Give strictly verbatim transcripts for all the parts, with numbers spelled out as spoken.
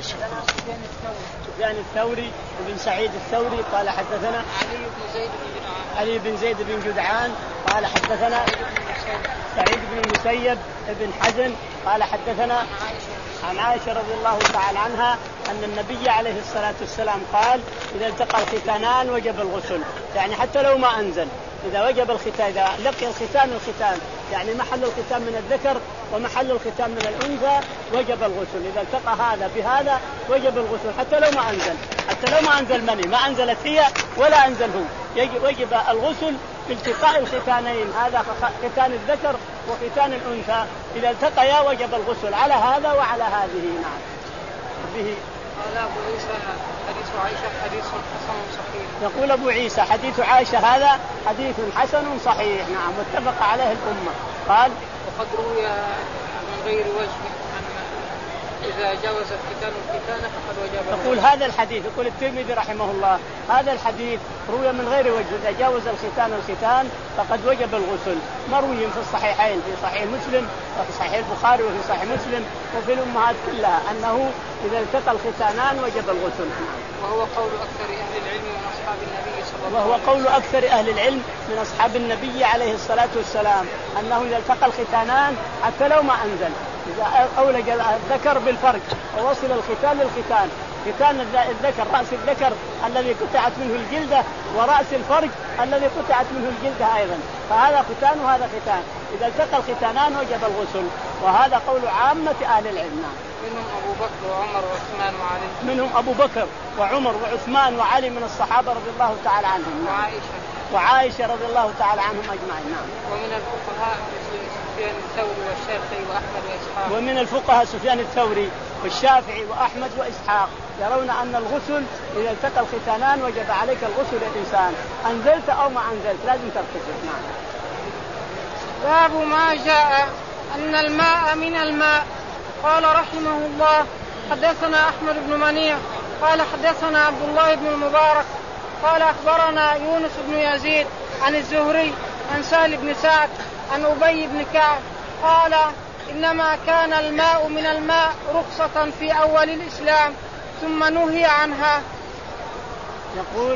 سفيان الثوري بن سعيد الثوري قال حدثنا علي بن زيد بن جدعان علي بن زيد بن جدعان قال حدثنا سعيد بن المسيب بن حزن قال حدثنا عن عائشة رضي الله تعالى عنها أن النبي عليه الصلاة والسلام قال إذا التقى الختانان وجب الغسل، يعني حتى لو ما أنزل إذا وجب الختان، إذا لقي الختان الختان يعني محل الختان من الذكر ومحل الختان من الأنثى وجب الغسل. إذا التقى هذا بهذا وجب الغسل حتى لو ما أنزل، حتى لو ما أنزل مني، ما أنزلت هي ولا أنزل هو، وجب الغسل بالتقاء الختانين، هذا ختان الذكر وختان الأنثى إذا التقيا وجب الغسل على هذا وعلى هذه. نعم. به قال أبو عيسى حديث عائشة حديث حسن صحيح. يقول أبو عيسى حديث عائشة هذا حديث حسن صحيح. نعم. واتفق عليه الأمة. قال وقد روي من غير وجه إذا جاوز الختان الختان فقد وجب. يقول هذا الحديث، يقول الترمذي رحمه الله هذا الحديث روي من غير وجه إذا جاوز الختان الختان فقد وجب الغسل، مروي في الصحيحين في صحيح مسلم وفي صحيح البخاري وفي صحيح مسلم وفي الأمهات كلها أنه إذا التقى الختانان وجب الغسل. وهو قول أكثر أهل العلم من أصحاب النبي صلى الله عليه وسلم. وهو قول أكثر أهل العلم من أصحاب النبي عليه الصلاة والسلام أنه إذا التقى الختانان حتى لو ما أنزل، إذا أولج الذكر بالفرج ووصل الختان للختان، ختان الذكر رأس الذكر الذي قطعت منه الجلدة ورأس الفرج الذي قطعت منه الجلدة أيضا، فهذا ختان وهذا ختان، إذا التقى الختانان وجب الغسل، وهذا قول عامة أهل العلم. منهم أبو بكر وعمر وعثمان وعلي. منهم أبو بكر وعمر وعثمان وعلي من الصحابة رضي الله تعالى عنهم. وعائشة وعائشة رضي الله تعالى عنهم أجمعين. نعم. ومن الفقهاء سفيان الثوري والشافعي وأحمد وإسحاق. ومن الفقهاء سفيان الثوري والشافعي وأحمد وإسحاق يرون أن الغسل إذا التقى الختانان وجب عليك الغسل الإنسان، أنزلت أو ما أنزلت لازم تغتسل. نعم. باب ما جاء أن الماء من الماء. قال رحمه الله حدثنا أحمد بن منيع قال حدثنا عبد الله بن المبارك قال أخبرنا يونس بن يزيد عن الزهري عن سهل بن سعد عن أبي بن كعب قال إنما كان الماء من الماء رخصة في أول الإسلام ثم نهي عنها. يقول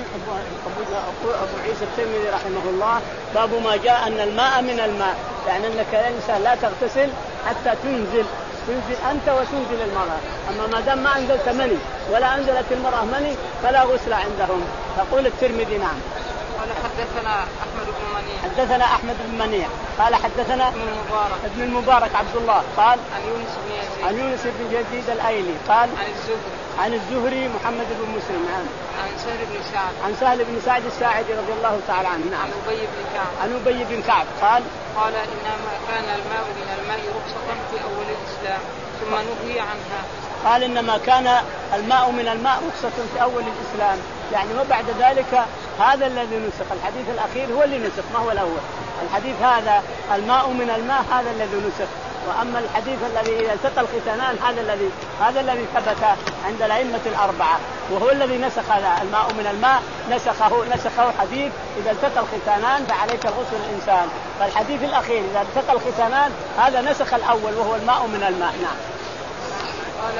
أبو عيسى الترمذي رحمه الله باب ما جاء أن الماء من الماء، يعني أنك الإنسان لا تغتسل حتى تنزل تنزل أنت وتنزل المرأة، أما ما دام ما أنزلت مني ولا أنزلت المرأة مني فلا غسل عندهم. يقول الترمذي نعم. قال حدثنا أحمد بن منيع حدثنا أحمد بن منيع قال حدثنا ابن المبارك ابن المبارك عبد الله قال عن يونس بن يزيد عن يونس بن يزيد الأيلي قال عن الزهري عن الزهري محمد بن مسلم نعم عن سهل بن سعد عن سهل بن سعد الساعدي رضي الله تعالى عنه نعم عن أبي بن كعب عن أبي بن كعب قال قال إنما كان الماء من الماء رخصة في أول الإسلام ثم نهي عنها. قال إنما كان الماء من الماء رخصة في أول الإسلام، يعني وبعد ذلك هذا الذي نسخ، الحديث الأخير هو اللي نسخ ما هو الأول، الحديث هذا الماء من الماء هذا الذي نسخ، وأما الحديث الذي إذا التقى الختانان هذا الذي هذا الذي ثبت عند الأئمة الأربعة، وهو الذي نسخ هذا الماء من الماء نسخه نسخه حديث إذا التقى الختانان فعليك الغسل الإنسان، فالحديث الأخير إذا التقى الختانان هذا نسخ الأول وهو الماء من الماء. نعم. قال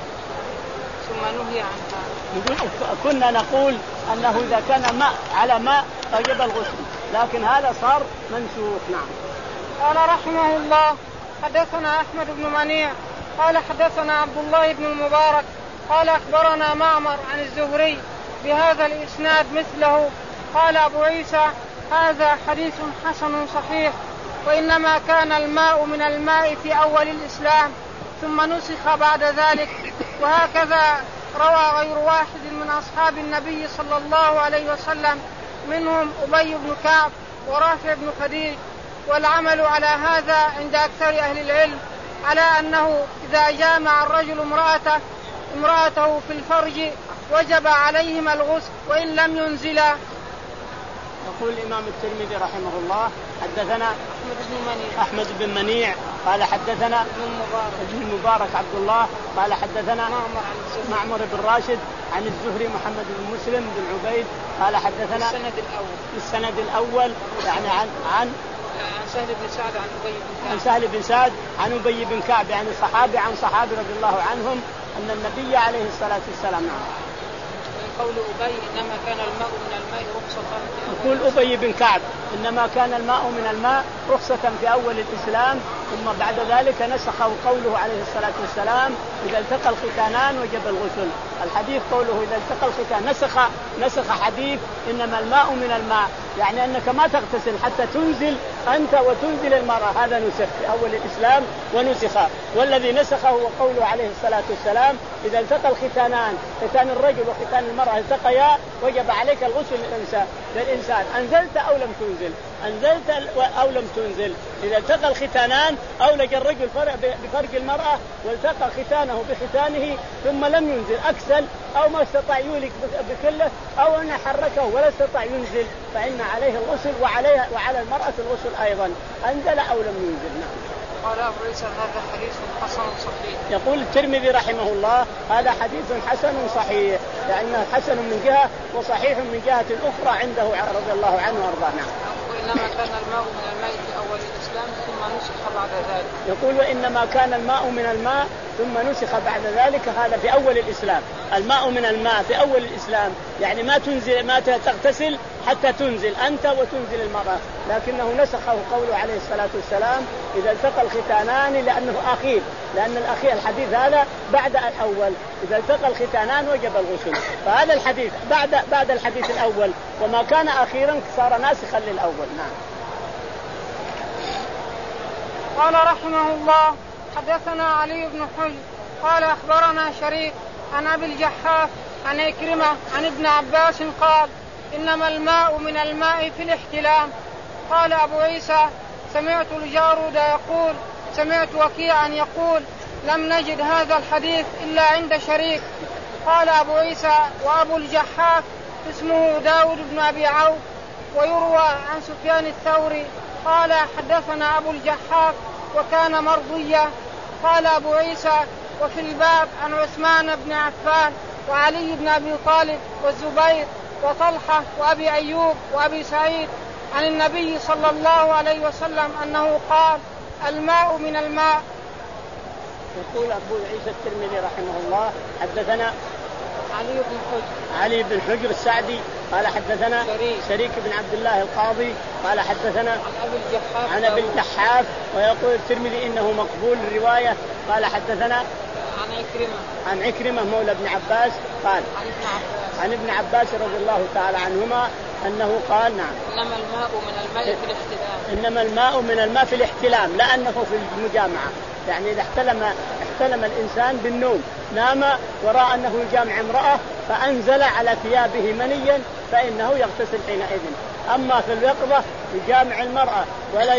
ثم نهي عنها. كنا نقول أنه إذا كان ماء على ماء وجب الغسل، لكن هذا صار منسوخ. نعم. قال رحمه الله حدثنا أحمد بن منيع قال حدثنا عبد الله بن المبارك قال أخبرنا معمر عن الزهري بهذا الإسناد مثله. قال أبو عيسى هذا حديث حسن صحيح، وإنما كان الماء من الماء في أول الإسلام ثم نسخ بعد ذلك، وهكذا روى غير واحد من أصحاب النبي صلى الله عليه وسلم منهم أبي بن كعب ورافع بن خديج. والعمل على هذا عند أكثر أهل العلم على أنه إذا جامع الرجل امرأته امرأته في الفرج وجب عليهما الغسل وإن لم ينزلا. يقول الإمام الترمذي رحمه الله حدثنا أحمد بن منيع أحمد بن منيع قال حدثنا ابن المبارك ابن المبارك عبد الله قال حدثنا معمر عن الزهري معمر بن راشد عن الزهري محمد بن مسلم بن عبيد قال حدثنا السند الأول السند الأول يعني عن عن عن سهل بن سعد عن أبي بن كعب عن سهل بن سعد عن أبي بن كعب، يعني صحابي عن صحابي رضي الله عنهم أن النبي عليه الصلاة والسلام نعم. قول أبي إنما كان الماء من الماء رخصة. يقول أبي بن كعب إنما كان الماء من الماء رخصة في أول الإسلام ثم بعد ذلك نسخه قوله عليه الصلاة والسلام إذا التقى الختانان وجب الغسل. الحديث قوله إذا التقى الختان نسخ نسخ حديث إنما الماء من الماء، يعني أنك ما تغتسل حتى تنزل أنت وتنزل المرأة، هذا نسخ في أول الإسلام ونسخ. والذي نسخه هو قوله عليه الصلاة والسلام إذا التقى الختانان ختان الرجل وختان المرأة التقيا وجب عليك الغسل للإنسان أنزلت أو لم تنزل أنزلت أو لم تنزل. إذا التقى الختانان أولج الرجل بفرج المرأة والتقى ختانه بختانه ثم لم ينزل أكسل أو ما استطاع يولك بكله أو أن حركه ولا استطاع ينزل فإن عليه الغسل وعليها وعلى المرأة الغسل أيضا أنزل أو لم ينزل. نعم. قال أبو عيسى هذا حديث حسن صحيح. يقول الترمذي رحمه الله هذا حديث حسن صحيح، لأنه حسن من جهة وصحيح من جهة أخرى عنده رضي الله عنه وأرضاه. نعم. وإنما كان الماء من الماء في أول الإسلام ثم نسخ بعد ذلك. يقول وإنما كان الماء من الماء ثم نسخ بعد ذلك، هذا في أول الإسلام. الماء من الماء في أول الإسلام يعني ما تنزل ما تغتسل حتى تنزل أنت وتنزل المرأة، لكنه نسخه قوله عليه الصلاة والسلام إذا التقى الختانان لأنه أخير، لأن الأخير الحديث هذا بعد الأول إذا التقى الختانان وجب الغسل، فهذا الحديث بعد بعد الحديث الأول وما كان أخيرا صار ناسخا للأول. نعم. قال رحمه الله حدثنا علي بن حجر قال أخبرنا شريك عن أبي الجحاف عن إكرمة عن ابن عباس قال إنما الماء من الماء في الاحتلام. قال أبو عيسى سمعت الجارود يقول سمعت وكيعا يقول لم نجد هذا الحديث إلا عند شريك. قال أبو عيسى وأبو الجحاف اسمه داود بن أبي عوف ويروى عن سفيان الثوري قال حدثنا أبو الجحاف وكان مرضيا. قال أبو عيسى وفي الباب عن عثمان بن عفان وعلي بن أبي طالب والزبير وطلحة وأبي أيوب وأبي سعيد عن النبي صلى الله عليه وسلم أنه قال الماء من الماء. يقول أبو عيسى الترمذي رحمه الله حدثنا علي بن حجر علي بن حجر السعدي قال حدثنا شريك, شريك بن عبد الله القاضي قال حدثنا عن أبي الجحاف عن أبي الجحاف ويقول الترمذي إنه مقبول الرواية. قال حدثنا عن عكرمة عن عكرمة مولى ابن عباس قال عن ابن عباس عن ابن عباس رضي الله تعالى عنهما أنه قال نعم إنما الماء من الماء في الاحتلام. إنما الماء من الماء في الاحتلام، لا أنه في المجامعة، يعني إذا احتلم احتلم الإنسان بالنوم نام وراء أنه يجامع امرأة فأنزل على ثيابه منيا فإنه يغتسل حينئذ. أما في اليقظة يجامع المرأة ولا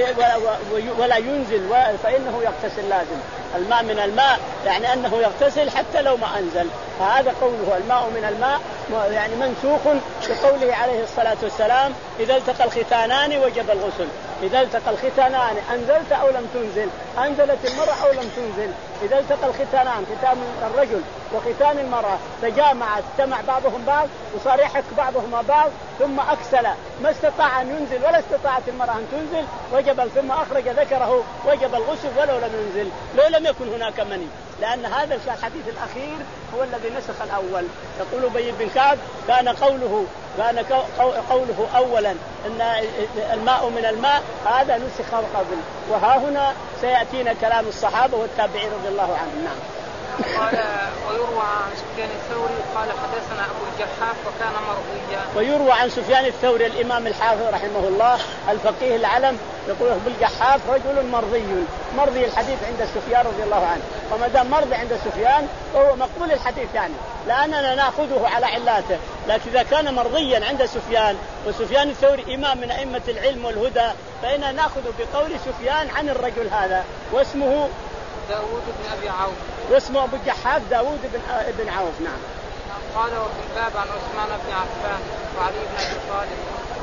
ولا ينزل فإنه يغتسل لازم. الماء من الماء يعني أنه يغتسل حتى لو ما أنزل، فهذا قوله الماء من الماء يعني منسوخ بقوله عليه الصلاة والسلام إذا التقى الختانان وجب الغسل. إذا التقى الختانان أنزلت أو لم تنزل، أنزلت المرأة أو لم تنزل. إذا التقى الختانان ختان الرجل وختان المرأة تجامع اجتمع بعضهم بعض وصار يحك بعضهما بعض ثم أكسل ما استطاع أن ينزل ولا استطاعت المرأة أن تنزل وجب ثم أخرج ذكره وجب الغسل ولو لم ينزل لو لم يكن هناك مني، لأن هذا الحديث الأخير هو الذي نسخ الأول. يقول أبي بن كعب كان قوله كان قوله أولا أن الماء من الماء هذا نسخ قبل، وها هنا سيأتينا كلام الصحابة والتابعين رضي الله عنهم. نعم. قال ويروى عن سفيان الثوري قال حدثنا أبو الجحاف وكان مرضيا. ويروى عن سفيان الثوري الإمام الحافظ رحمه الله الفقيه العلم يقول أبو الجحاف رجل مرضي مرضي الحديث عند سفيان رضي الله عنه، وما دام مرضي عند سفيان فهو مقبول الحديث، يعني لأننا نأخذه على علاته، لكن إذا كان مرضيا عند سفيان وسفيان الثوري إمام من أئمة العلم والهدى فإننا نأخذ بقول سفيان عن الرجل هذا واسمه داود بن أبي عوف واسمه أبو الجحاف داود بن ابن عوف. نعم. قال وفي الباب عن عثمان بن عفان وعلي بن أبي طالب.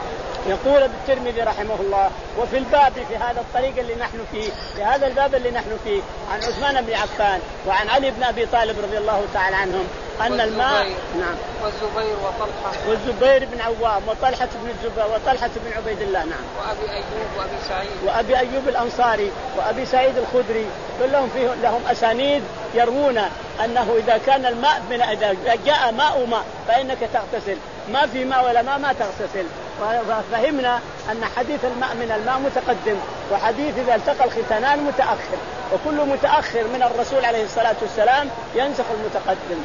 يقول الترمذي رحمه الله وفي الباب في هذا الطريق اللي نحن فيه في هذا الباب اللي نحن فيه عن عثمان بن عفان وعن علي بن أبي طالب رضي الله تعالى عنهم أن الماء نعم والزبير وطلحة والزبير بن عوام وطلحة بن الزبير وطلحة بن عبيد الله. نعم. وأبي أيوب وأبي سعيد وأبي أيوب الأنصاري وأبي سعيد الخدري كلهم فيهم لهم أسانيد يروون أنه إذا كان الماء من إذا جاء ماء ماء فإنك تغتسل، ما في ماء ولا ماء ما تغتسل. وفهمنا أن حديث الماء من الماء متقدم، وحديث إذا التقى الختانان متأخر، وكل متأخر من الرسول عليه الصلاة والسلام ينسخ المتقدم.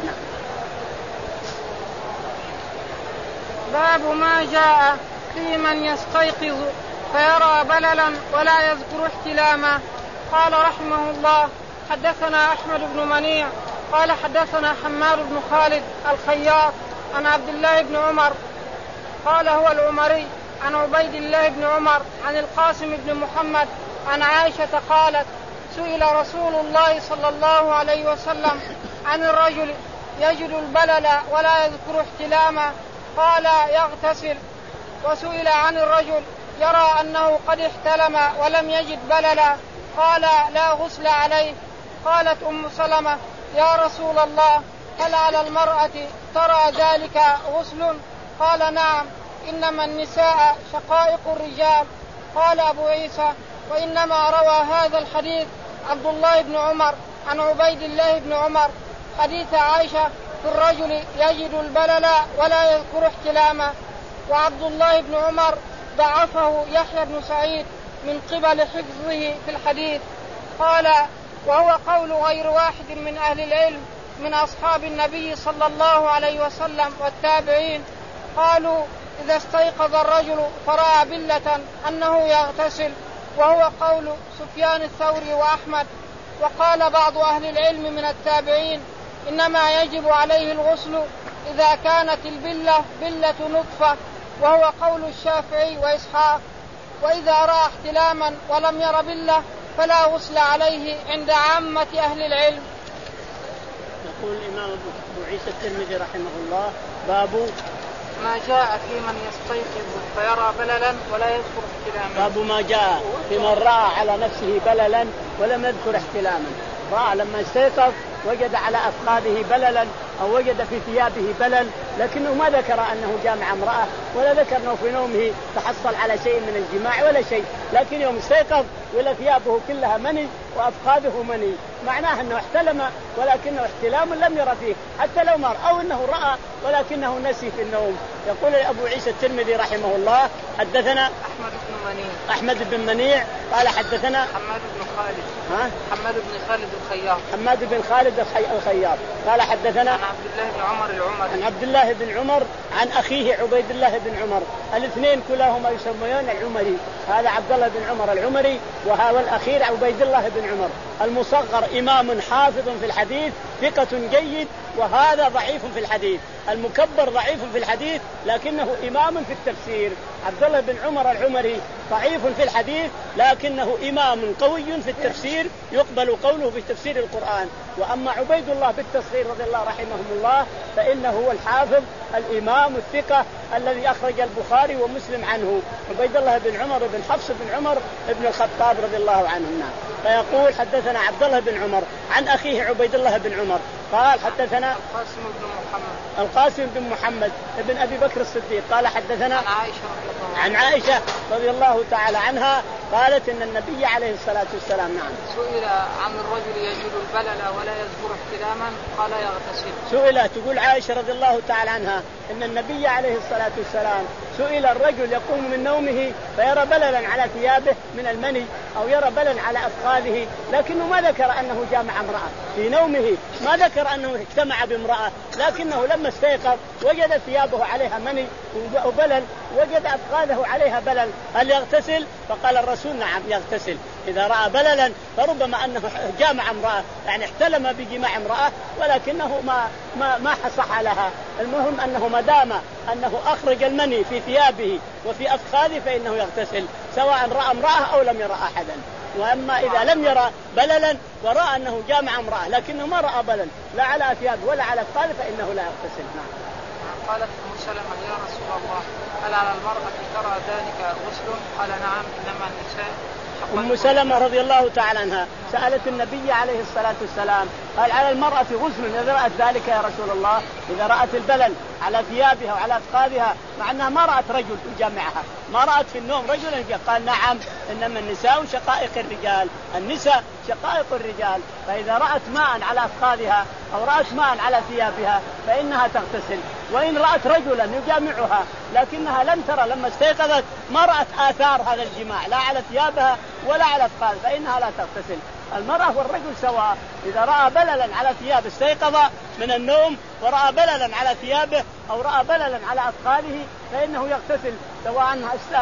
باب ما جاء في من يستيقظ فيرى بللا ولا يذكر احتلاما. قال رحمه الله حدثنا أحمد بن منيع قال حدثنا حماد بن خالد الخياط عن عبد الله بن عمر قال هو العمري عن عبيد الله بن عمر عن القاسم بن محمد عن عائشة قالت سئل رسول الله صلى الله عليه وسلم عن الرجل يجد البلل ولا يذكر احتلاما قال يغتسل، وسئل عن الرجل يرى أنه قد احتلم ولم يجد بللا قال لا غسل عليه. قالت أم سلمة يا رسول الله هل على المرأة ترى ذلك غسل؟ قال نعم إنما النساء شقائق الرجال. قال أبو عيسى وإنما روى هذا الحديث عبد الله بن عمر عن عبيد الله بن عمر حديث عائشة في الرجل يجد البلل ولا يذكر احتلاما. وعبد الله بن عمر ضعفه يحيى بن سعيد من قبل حفظه في الحديث. قال وهو قول غير واحد من أهل العلم من أصحاب النبي صلى الله عليه وسلم والتابعين، قالوا إذا استيقظ الرجل فرأى بلة أنه يغتسل، وهو قول سفيان الثوري وأحمد. وقال بعض أهل العلم من التابعين إنما يجب عليه الغسل إذا كانت البلة بلة نطفة، وهو قول الشافعي وإسحاق. وإذا رأى احتلاما ولم ير بلة فلا غسل عليه عند عامة أهل العلم. يقول الإمام أبو عيسى الترمذي رحمه الله باب ما جاء في من يستيقظ فيرى بللا ولا يذكر احتلاما. باب ما جاء في من رأى على نفسه بللا ولم يذكر احتلاما. رأى لما استيقظ وجد على أفخاذه بللا أو وجد في ثيابه بلل، لكنه ما ذكر أنه جامع امرأة ولا ذكر أنه في نومه تحصل على شيء من الجماع ولا شيء، لكن يوم استيقظ ولا ثيابه كلها مني وأفخاذه مني، معناه أنه احتلم ولكنه احتلام لم ير فيه حتى لو مر، أو أنه رأى ولكنه نسي في النوم. يقول أبو عيسى الترمذي رحمه الله حدثنا أحمد بن منيع أحمد بن منيع قال حدثنا حماد بن خالد ها حماد بن خالد الخياط حماد بن خالد الخياط قال حدثنا عن عبد الله بن عمر العمري عن عبد الله بن عمر عن أخيه عبيد الله بن عمر، الاثنين كلاهما يسميون العمري، هذا عبد الله بن عمر العمري وهذا الأخير عبيد الله بن عمر. المصغر إمام حافظ في الحديث ثقة جيد، وهذا ضعيف في الحديث. المكبر ضعيف في الحديث لكنه إمام في التفسير. عبد الله بن عمر العمري ضعيف في الحديث لكنه إمام قوي في التفسير يقبل قوله في تفسير القرآن. وأما عبيد الله بالتصغير رضي الله رحمهم الله فإنه هو الحافظ الإمام الثقة الذي أخرج البخاري ومسلم عنه، عبيد الله بن عمر بن حفص بن عمر بن الخطاب رضي الله عنهم. فيقول حدثنا عبد الله بن عمر عن أخيه عبيد الله بن عمر قال حدثنا القاسم بن محمد القاسم بن محمد ابن أبي بكر الصديق قال حدثنا عن عائشة عن عائشة رضي الله تعالى عنها قالت إن النبي عليه الصلاة والسلام نعم سئل عن الرجل يجد البلل ولا يذكر احتلاما قال يغتسل. سئل تقول عائشة رضي الله تعالى عنها إن النبي عليه الصلاة والسلام سئل الرجل يقوم من نومه فيرى بللا على ثيابه من المني أو يرى بللا على أفخاذه، لكنه ما ذكر أنه جامع امرأة في نومه، ما ذكر أنه اجتمع بامرأة، لكنه لما استيقظ وجد ثيابه عليها مني وبلل، وجد أفخاذه عليها بلل، هل يغتسل؟ فقال الرسول نعم يغتسل إذا رأى بللا، فربما أنه جامع امرأة يعني احتلم بجماع امرأة ولكنه ما ما ما صح لها. المهم أنه ما دام أنه أخرج المني في ثيابه وفي أفخاذه فإنه يغتسل سواء رأى امرأة أو لم يرى أحدا. وأما إذا لم يرى بللا ورأى أنه جامع امرأة لكنه ما رأى بلل لا على ثيابه ولا على أفخاذه فإنه لا يغتسل. نعم. قالت أم سلمة يا رسول الله هل على المرأة ترى ذلك غسل؟ قال نعم إنما النساء أم سلمة رضي الله تعالى عنها سألت النبي عليه الصلاة والسلام قال على المرأة غسل إذا رأت ذلك يا رسول الله؟ إذا رأت البلل على ثيابها وعلى أفخاذها مع أنها ما رأت رجل يجامعها، ما رأت في النوم رجلا. قال نعم، إنما النساء شقائق الرجال، النساء شقائق الرجال، فإذا رأت ماء على أفخاذها أو رأت ماء على ثيابها فإنها تغتسل. وإن رأت رجلا يجامعها لكنها لم ترى لما استيقظت ما رأت آثار هذا الجماع لا على ثيابها ولا على أفخاذها فإنها لا تغتسل. المرأة والرجل سواء، إذا رأى بللا على ثيابه استيقظ من النوم ورأى بللا على ثيابه أو رأى بللا على أفخاذه فإنه يغتسل سواء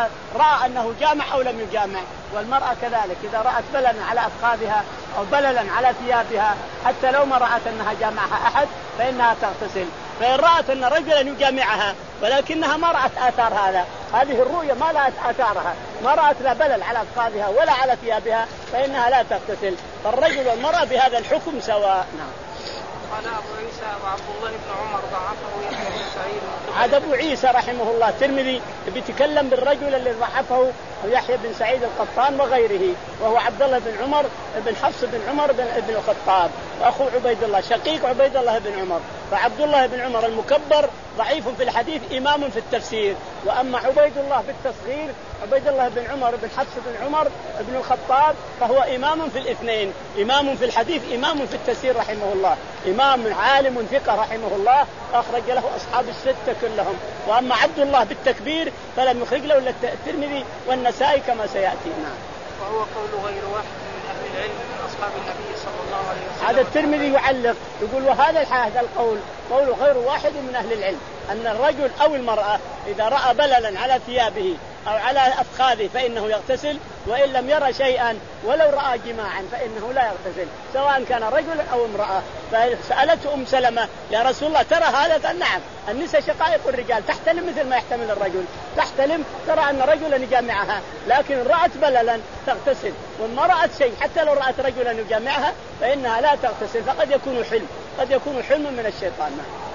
رأى أنه جامع أو لم يجامع. والمرأة كذلك إذا رأت بللا على أفخاذها أو بللا على ثيابها حتى لو ما رأت أنها جامعها أحد فإنها تغتسل. فإن رأت أن رجلا يجامعها ولكنها ما رأت آثار هذا، هذه الرؤية ما رأت آثارها، ما رأت لا بلل على أفخاذها ولا على ثيابها فإنها لا تغتسل. فالرجل والمرأة بهذا الحكم سواء. نعم. قال أبو عيسى وعبد الله بن عمر ضعفه يحيى بن سعيد. هذا أبو عيسى رحمه الله الترمذي بيتكلم بالرجل اللي ضعفه يحيى بن سعيد القطان وغيره، وهو عبد الله بن عمر بن حفص بن عمر بن ابن الخطاب وأخو عبيد الله شقيق عبيد الله بن عمر. فعبد الله بن عمر المكبر ضعيف في الحديث إمام في التفسير، وأما عبيد الله بالتصغير عبيد الله بن عمر بن حفص بن عمر بن الخطاب فهو إمام في الاثنين، إمام في الحديث إمام في التفسير رحمه الله، إمام عالم ثقة رحمه الله أخرج له أصحاب الستة كلهم. وأما عبد الله بالتكبير فلم يخرج له إلا الترمذي والنسائي كما سيأتي. نعم. وهو قول غير واحد من أهل العلم من أصحاب النبي صلى الله عليه وسلم. هذا الترمذي يعلق يقول وهذا هذا القول قول غير واحد من أهل العلم أن الرجل أو المرأة إذا رأى بللا على ثيابه أو على أفخاذه فإنه يغتسل، وإن لم يرى شيئا ولو رأى جماعا فإنه لا يغتسل سواء كان رجل أو امرأة. فسألته أم سلمة يا رسول الله ترى هذا؟ قال نعم، النساء شقائق الرجال تحتلم مثل ما يحتمل الرجل، تحتلم ترى أن رجلا يجامعها لكن رأت بللا تغتسل، وما رأت شيء حتى لو رأت رجلا يجامعها فإنها لا تغتسل، فقد يكون حلم قد يكون حلم من الشيطان.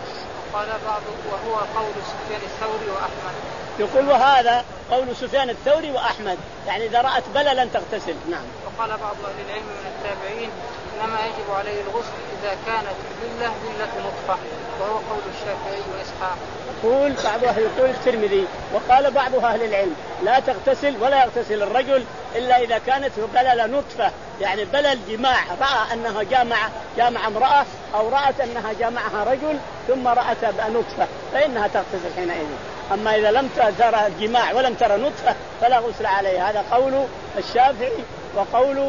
قال بعض وهو قول سفيان الثوري وأحمد. يقول وهذا قول سفيان الثوري وأحمد يعني إذا رأت بللا تغتسل. نعم. وقال بعض أهل العلم من التابعين إنما يجب عليه الغسل إذا كانت البلة بلة نطفة، وهو قول الشافعي وإسحاق. يقول بعض يقول الترمذي وقال بعض أهل العلم لا تغتسل ولا يغتسل الرجل إلا إذا كانت بلل نطفة، يعني بلل جماع، رأى أنها جامع جامع امرأة أو رأت أنها جامعها رجل ثم رأت نطفة فإنها تغتسل حينئذ. أما إذا لم ترى الجماع ولم ترى نطفة فلا غسل عليه. هذا قول الشافعي وقول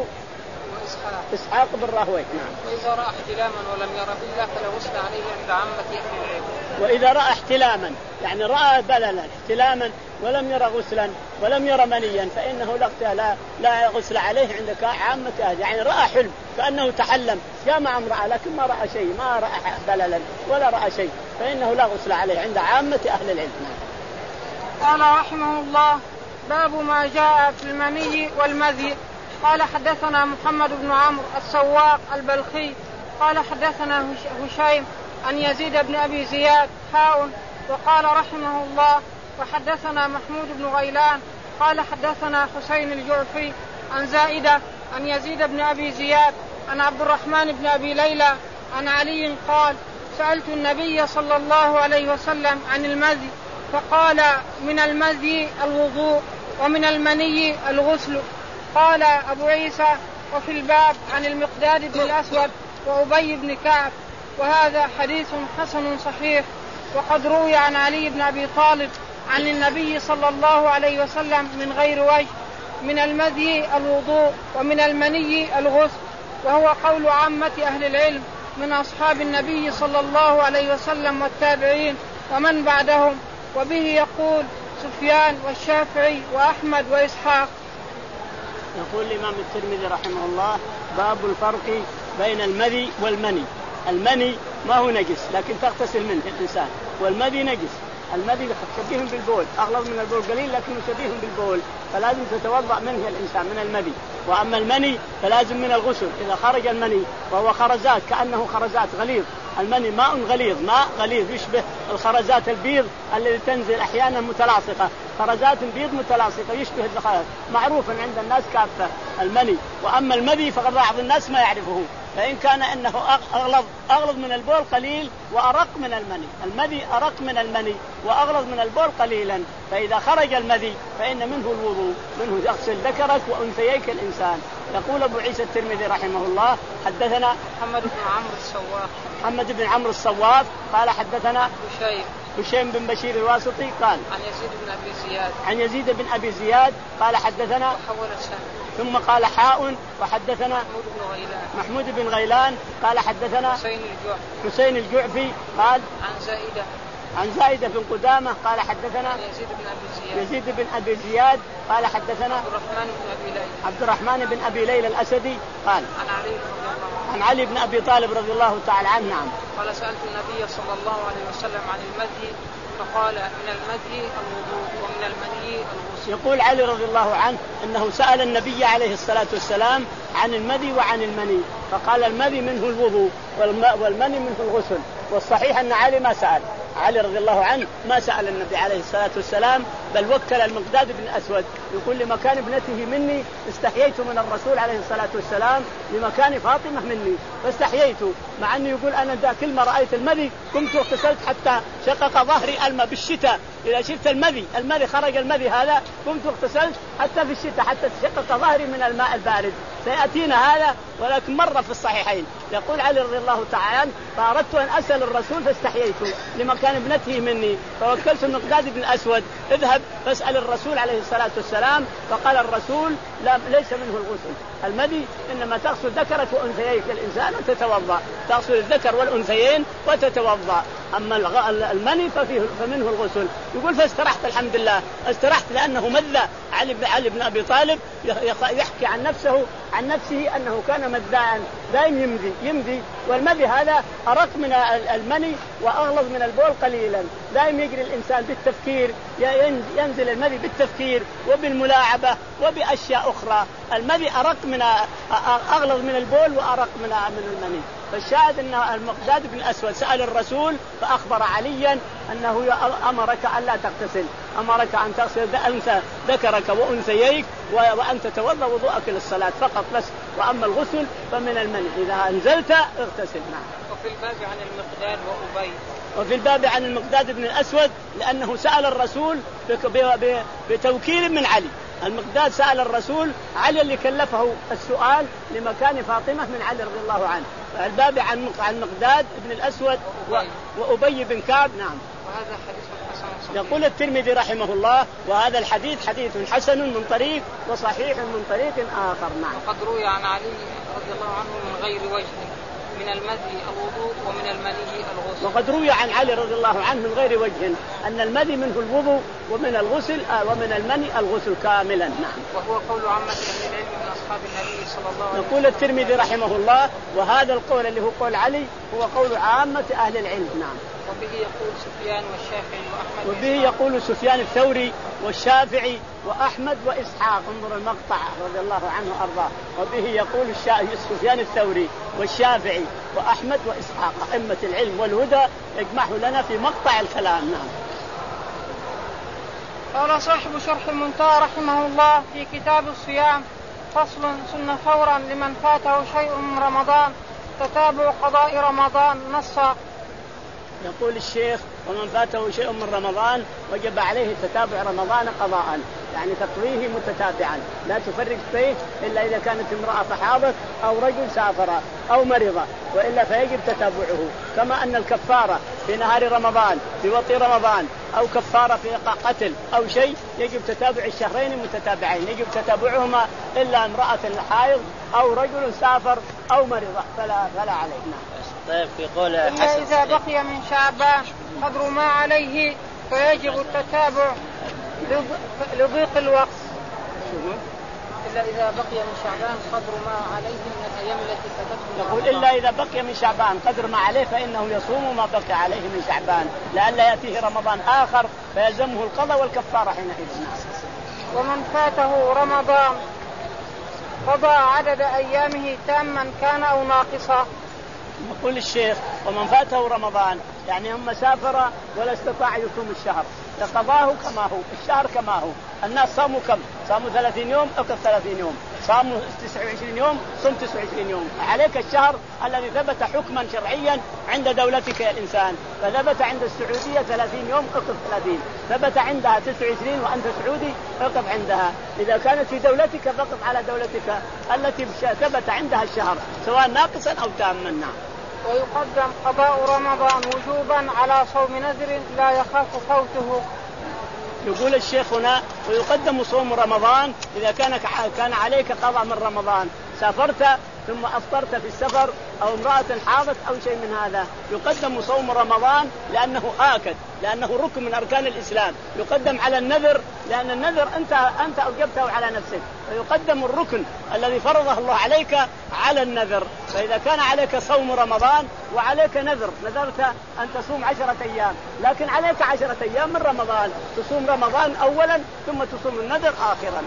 إسحاق بن راهويه. نعم. وإذا رأى احتلاما ولم يرى بلة فلا غسل عليه عند عامة أهل العلم. وإذا رأى احتلاما يعني رأى بللا احتلاما ولم يرى غسلا ولم يرى منيا فإنه لا لا غسل عليه عند عامة أهل، يعني رأى حلم كأنه تحلم جامع امرأة لكن ما رأى شيء، ما رأى بللا ولا رأى شيء فإنه لا غسل عليه عند عامة أهل العلم. قال رحمه الله باب ما جاء في المني والمذي. قال حدثنا محمد بن عمرو السواق البلخي قال حدثنا هشيم عن يزيد بن أبي زياد حاء وقال رحمه الله وحدثنا محمود بن غيلان قال حدثنا حسين الجعفي عن زائدة عن يزيد بن أبي زياد عن عبد الرحمن بن أبي ليلى عن علي قال سألت النبي صلى الله عليه وسلم عن المذي فقال من المذي الوضوء ومن المني الغسل. قال أبو عيسى وفي الباب عن المقداد بن الأسود وأبي بن كعب وهذا حديث حسن صحيح. وقد روي عن علي بن أبي طالب عن النبي صلى الله عليه وسلم من غير وجه من المذي الوضوء ومن المني الغسل، وهو قول عامة أهل العلم من أصحاب النبي صلى الله عليه وسلم والتابعين ومن بعدهم، وبه يقول سفيان والشافعي وأحمد وإسحاق. يقول الإمام الترمذي رحمه الله باب الفرق بين المذي والمني. المني ما هو نجس لكن تغتسل منه الإنسان، والمذي نجس. المذي شبيه بالبول، أغلظ من البول قليل لكنه شبيه بالبول فلازم تتوضأ منه الإنسان من المذي. وأما المني فلازم من الغسل إذا خرج المني وهو خرزات كأنه خرزات غليظ المني ماء غليظ، ماء غليظ يشبه الخرزات البيض التي تنزل أحيانا متلاصقة، خرزات بيض متلاصقة يشبه الخرز، معروف عند الناس كافة المني. وأما المذي فبعض الناس ما يعرفه، فإن كان إنه أغلظ أغلظ من البول قليل وأرق من المني، المذي أرق من المني وأغلظ من البول قليلا، فإذا خرج المذي فإن منه الوضوء، منه يغسل ذكرك وأنثييك الإنسان. يقول أبو عيسى الترمذي رحمه الله حدثنا محمد بن عمرو الصواف محمد بن عمرو الصواف قال حدثنا هشيم هشيم بن بشير الواسطي قال عن يزيد بن أبي زياد عن يزيد بن أبي زياد قال حدثنا وحول السند ثم قال حاء وحدثنا محمود بن غيلان محمود بن غيلان قال حدثنا حسين الجعفي حسين الجعفي قال عن زائدة عن زائدة بن قدامة قال حدثنا عن يزيد بن أبي زياد يزيد بن أبي زياد قال حدثنا عبد الرحمن بن أبي ليلى عبد الرحمن بن أبي ليلى الأسدي قال عن علي رضي الله عنه عن علي بن أبي طالب رضي الله تعالى عنه نعم قال سألت النبي صلى الله عليه وسلم عن المذي فقال من المذي الوضوء ومن المني الغسل. يقول علي رضي الله عنه أنه سأل النبي عليه الصلاة والسلام عن المذي وعن المني، فقال المذي منه الوضوء والمني منه الغسل. والصحيح أن علي ما سأل، علي رضي الله عنه ما سأل النبي عليه الصلاة والسلام، بل وكل المقداد بن الأسود يقول لمكان ابنته مني استحييت من الرسول عليه الصلاة والسلام لمكان فاطمة مني فاستحييت، مع أنه يقول أنا دا كل ما رأيت المذي قمت واغتسلت حتى شقق ظهري الماء بالشتاء، إذا شفت المذي المذي خرج المذي هذا قمت واغتسلت حتى في الشتاء حتى شقق ظهري من الماء البارد. سيأتينا هذا ولكن مرة في الصحيحين. يقول علي رضي الله تعالى عنه فأردت أن أسأل الرسول فاستحييت لمكان ابنته مني فوكلت المقداد بن الأسود اذهب فاسأل الرسول عليه الصلاة والسلام، فقال الرسول لا ليس منه الغسل، المذي إنما تغسل ذكرك وأنثييك الإنسان وتتوضأ، تغسل الذكر والأنثيين وتتوضأ، أما المني ففيه فمنه الغسل. يقول فاسترحت الحمد لله استرحت لأنه مذى علي بن علي بن أبي طالب يحكي عن نفسه عن نفسه أنه كان مذاء دائم يمذي يمذي والمذي هذا أرق من المني وأغلظ من البول قليلا، دائم يجري الإنسان بالتفكير، ينزل المذي بالتفكير وبالملاعبة وبأشياء أخرى. المذي أرق من أغلظ من البول وأرق من من المني. فالشاهد أن المقداد بن الأسود سأل الرسول فأخبر عليا أنه أمرك أن لا تغتسل، أمرك أن تغسل أنت ذكرك وأنثييك وأن تتوضأ وضوءك للصلاة فقط بس، وأما الغسل فمن المني إذا أنزلت اغتسل. نعم. وفي الباب عن المقداد وأبي وفي الباب عن المقداد بن الأسود لأنه سأل الرسول بتوكيل من علي. المقداد سأل الرسول، علي اللي كلفه السؤال لمكان فاطمة من علي رضي الله عنه. الباب عن عن مقداد بن الأسود وأبي بن كعب. نعم. وهذا حديث حسن. يقول الترمذي رحمه الله وهذا الحديث حديث حسن من طريق وصحيح من طريق آخر. نعم. وقد روي عن علي رضي الله عنه من غير وجه من المذي الوضوء ومن المني الغسل. وقد روي عن علي رضي الله عنه من غير وجه أن المذي منه الوضوء ومن الغسل آه ومن المني الغسل كاملا. نعم. وهو قول عامة أهل العلم من أصحاب النبي صلى الله عليه وسلم. يقول الترمذي رحمه الله وهذا القول اللي هو قول علي هو قول عامة أهل العلم. نعم. وبه يقول سفيان والشافعي وأحمد. وبه يقول سفيان الثوري والشافعي وأحمد وإسحاق. انظر المقطع رضي الله عنه وأرضاه. وبه يقول سفيان الثوري والشافعي وأحمد وإسحاق أئمة العلم والهدى يجمعه لنا في مقطع الكلام. نعم. قال صاحب شرح المنتهى رحمه الله في كتاب الصيام فصل سن فورا لمن فاته شيء من رمضان تتابع قضاء رمضان نصا. يقول الشيخ ومن فاته شيء من رمضان وجب عليه تتابع رمضان قضاء، يعني تقضيه متتابعا لا تفرق فيه إلا إذا كانت امرأة فحاضت أو رجل سافر أو مرض، وإلا فيجب تتابعه. كما أن الكفارة في نهار رمضان في وطي رمضان أو كفارة في قتل أو شيء يجب تتابع الشهرين متتابعين، يجب تتابعهما إلا امرأة حائض أو رجل سافر أو مرض فلا, فلا علينا. طيب في قول إلا إذا بقي من شعبان قدر ما عليه فيجب التتابع لضيق الوقت. إلا إذا بقي من شعبان قدر ما عليه من الأيام التي فاتته. يقول إلا إذا بقي من شعبان قدر ما عليه فإنه يصوم ما بقي عليه من شعبان لئلا يأتيه رمضان آخر فيلزمه القضاء والكفارة حينئذ. ومن فاته رمضان قضى عدد أيامه تاما كان أو ناقصا. يقول الشيخ ومن فاته رمضان يعني هم سافر ولا استطاع يصوم الشهر لقضاه كما هو الشهر كما هو. الناس صاموا كم؟ صاموا ثلاثين يوم أو ثلاثين يوم، صاموا تسعة وعشرين يوم صم تسعة وعشرين يوم. عليك الشهر الذي ثبت حكما شرعيا عند دولتك يا إنسان، فثبت عند السعودية ثلاثين يوم اقف ثلاثين، ثبت عندها تسعة وعشرين وأنت سعودي اقف عندها. إذا كانت في دولتك فقف على دولتك التي ثبت عندها الشهر سواء ناقصا أو تاما. ويقدم قضاء رمضان وجوبا على صوم نذر لا يخاف فوته. يقول الشيخ هنا ويقدم صوم رمضان إذا كان كان عليك قضاء من رمضان، سافرت ثم أفطرت في السفر أو امرأة حاضت أو شيء من هذا، يقدم صوم رمضان لأنه آكد، لأنه ركن من أركان الإسلام، يقدم على النذر لأن النذر أنت أنت أوجبته على نفسك، فيقدم الركن الذي فرضه الله عليك على النذر. فإذا كان عليك صوم رمضان وعليك نذر، نذرت أن تصوم عشرة أيام لكن عليك عشرة أيام من رمضان، تصوم رمضان أولا ثم تصوم النذر آخرا.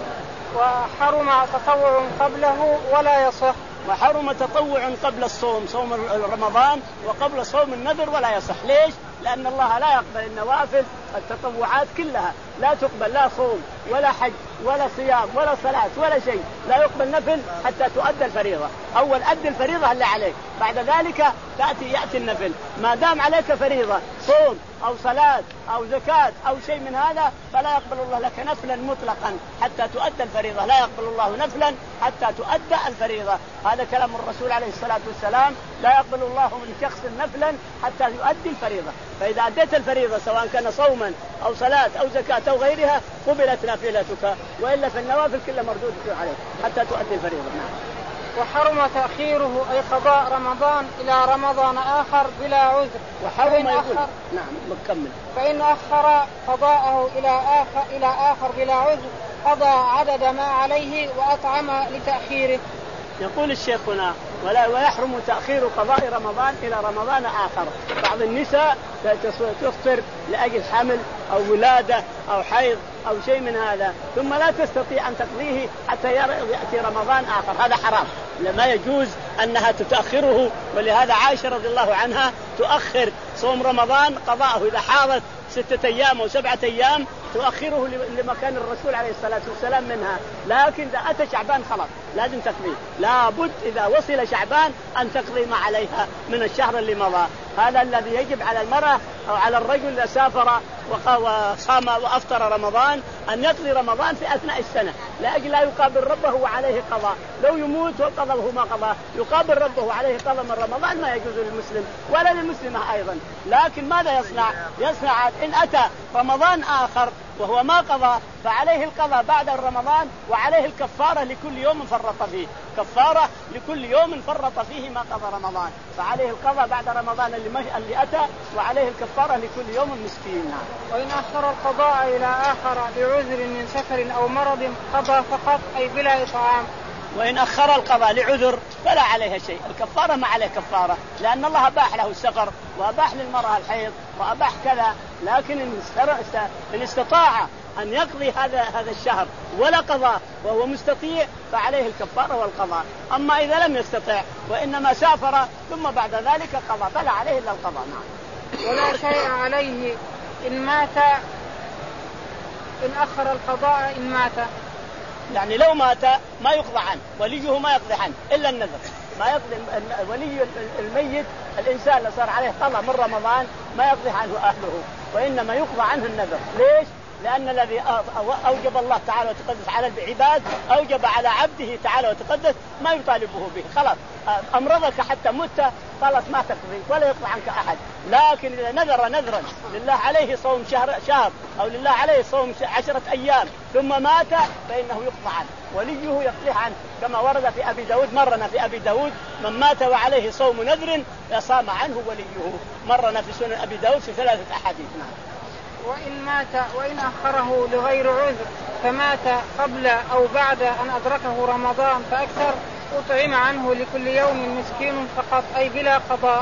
وحرم تطوع قبله ولا يصح. وحرم تطوع قبل الصوم، صوم رمضان وقبل صوم النذر ولا يصح. ليش؟ لأن الله لا يقبل النوافل التطوعات كلها، لا تقبل لا صوم ولا حج ولا صيام ولا صلاة ولا شيء، لا يقبل نفل حتى تؤدى الفريضة. أول أدي الفريضة اللي عليك، بعد ذلك تأتي يأتي النفل. ما دام عليك فريضة صوم أو صلاة أو زكاة أو شيء من هذا فلا يقبل الله لك نفلا مطلقا حتى تؤدى الفريضة، لا يقبل الله نفلا حتى تؤدى الفريضة. هذا كلام الرسول عليه الصلاة والسلام، لا يقبل الله من شخص نفلا حتى يؤدي الفريضة. فإذا أديت الفريضة سواء كان صوما أو صلاة أو زكاة أو غيرها قبلت نافلتك، وإلا في النوافل كلها مردودة عليك حتى تؤدي الفريضة. نعم. وحرم تأخيره أي قضاء رمضان إلى رمضان آخر بلا عذر. وحرم يقول نعم مكمل. فإن أخر قضاءه إلى آخر إلى آخر بلا عذر قضى عدد ما عليه وأطعم لتأخيره. يقول الشيخ هنا ولا ويحرم تأخير قضاء رمضان إلى رمضان آخر. بعض النساء تفطر لأجل حمل أو ولادة أو حيض أو شيء من هذا ثم لا تستطيع أن تقضيه حتى يأتي رمضان آخر، هذا حرام، لما يجوز أنها تتأخره. ولهذا عائشة رضي الله عنها تؤخر صوم رمضان قضاءه إذا حاضت ستة أيام أو سبعة أيام تؤخره لمكان الرسول عليه الصلاة والسلام منها، لكن إذا أتى شعبان خلاص لازم تقضي، لابد إذا وصل شعبان أن تقضي ما عليها من الشهر اللي مضى. هذا الذي يجب على المرأة أو على الرجل إذا سافر وصام وأفطر رمضان أن يقضي رمضان في أثناء السنة لأجل لا يقابل ربه وعليه قضاء. لو يموت وقضاه ما قضاه يقابل ربه وعليه قضاء من رمضان ما يجوز للمسلم ولا للمسلمة أيضا. لكن ماذا يصنع؟ يصنع إن أتى رمضان آخر وهو ما قضى فعليه القضاء بعد رمضان وعليه الكفارة لكل يوم فرط فيه، كفارة لكل يوم فرط فيه ما قضى رمضان، فعليه القضاء بعد رمضان اللي, مش... اللي أتى وعليه الكفارة لكل يوم مسكين. وإن أخر القضاء إلى آخر بعذر من سفر أو مرض قضى فقط أي بلا إطعام. وإن أخر القضاء لعذر فلا عليها شيء، الكفارة ما عليه كفارة لأن الله أباح له السفر وأباح للمرأة الحيض وأباح كذا، لكن إن استطاع أن يقضي هذا هذا الشهر ولا قضاء وهو مستطيع فعليه الكفارة والقضاء. أما إذا لم يستطع وإنما سافر ثم بعد ذلك قضى فلا عليه إلا القضاء. نعم. ولا شيء عليه إن مات، إن أخر القضاء إن مات، يعني لو مات ما يقضى عنه، وليه ما يقضي عنه إلا النذر، ما يقضي ولي الميت الإنسان اللي صار عليه قضاء من رمضان ما يقضي عنه أهله وإنما يقضى عنه النذر. ليش؟ لأن الذي أوجب الله تعالى وتقدس على العباد أوجب على عبده تعالى وتقدس ما يطالبه به. خلاص أمرضك حتى مت خلاص ما تقضي ولا يقضى عنك أحد. لكن إذا نذر نذرا لله عليه صوم شهر شهر أو لله عليه صوم عشرة أيام ثم مات فإنه يقضى عنه وليه يقضيه عنه، كما ورد في أبي داود مرنا في أبي داود من مات وعليه صوم نذر يصام عنه وليه، مرنا في سنن أبي داود في ثلاثة أحاديث. وإن مات وإن أخره لغير عذر فمات قبل أو بعد أن أدركه رمضان فأكثر أطعم عنه لكل يوم مسكين فقط أي بلا قضاء.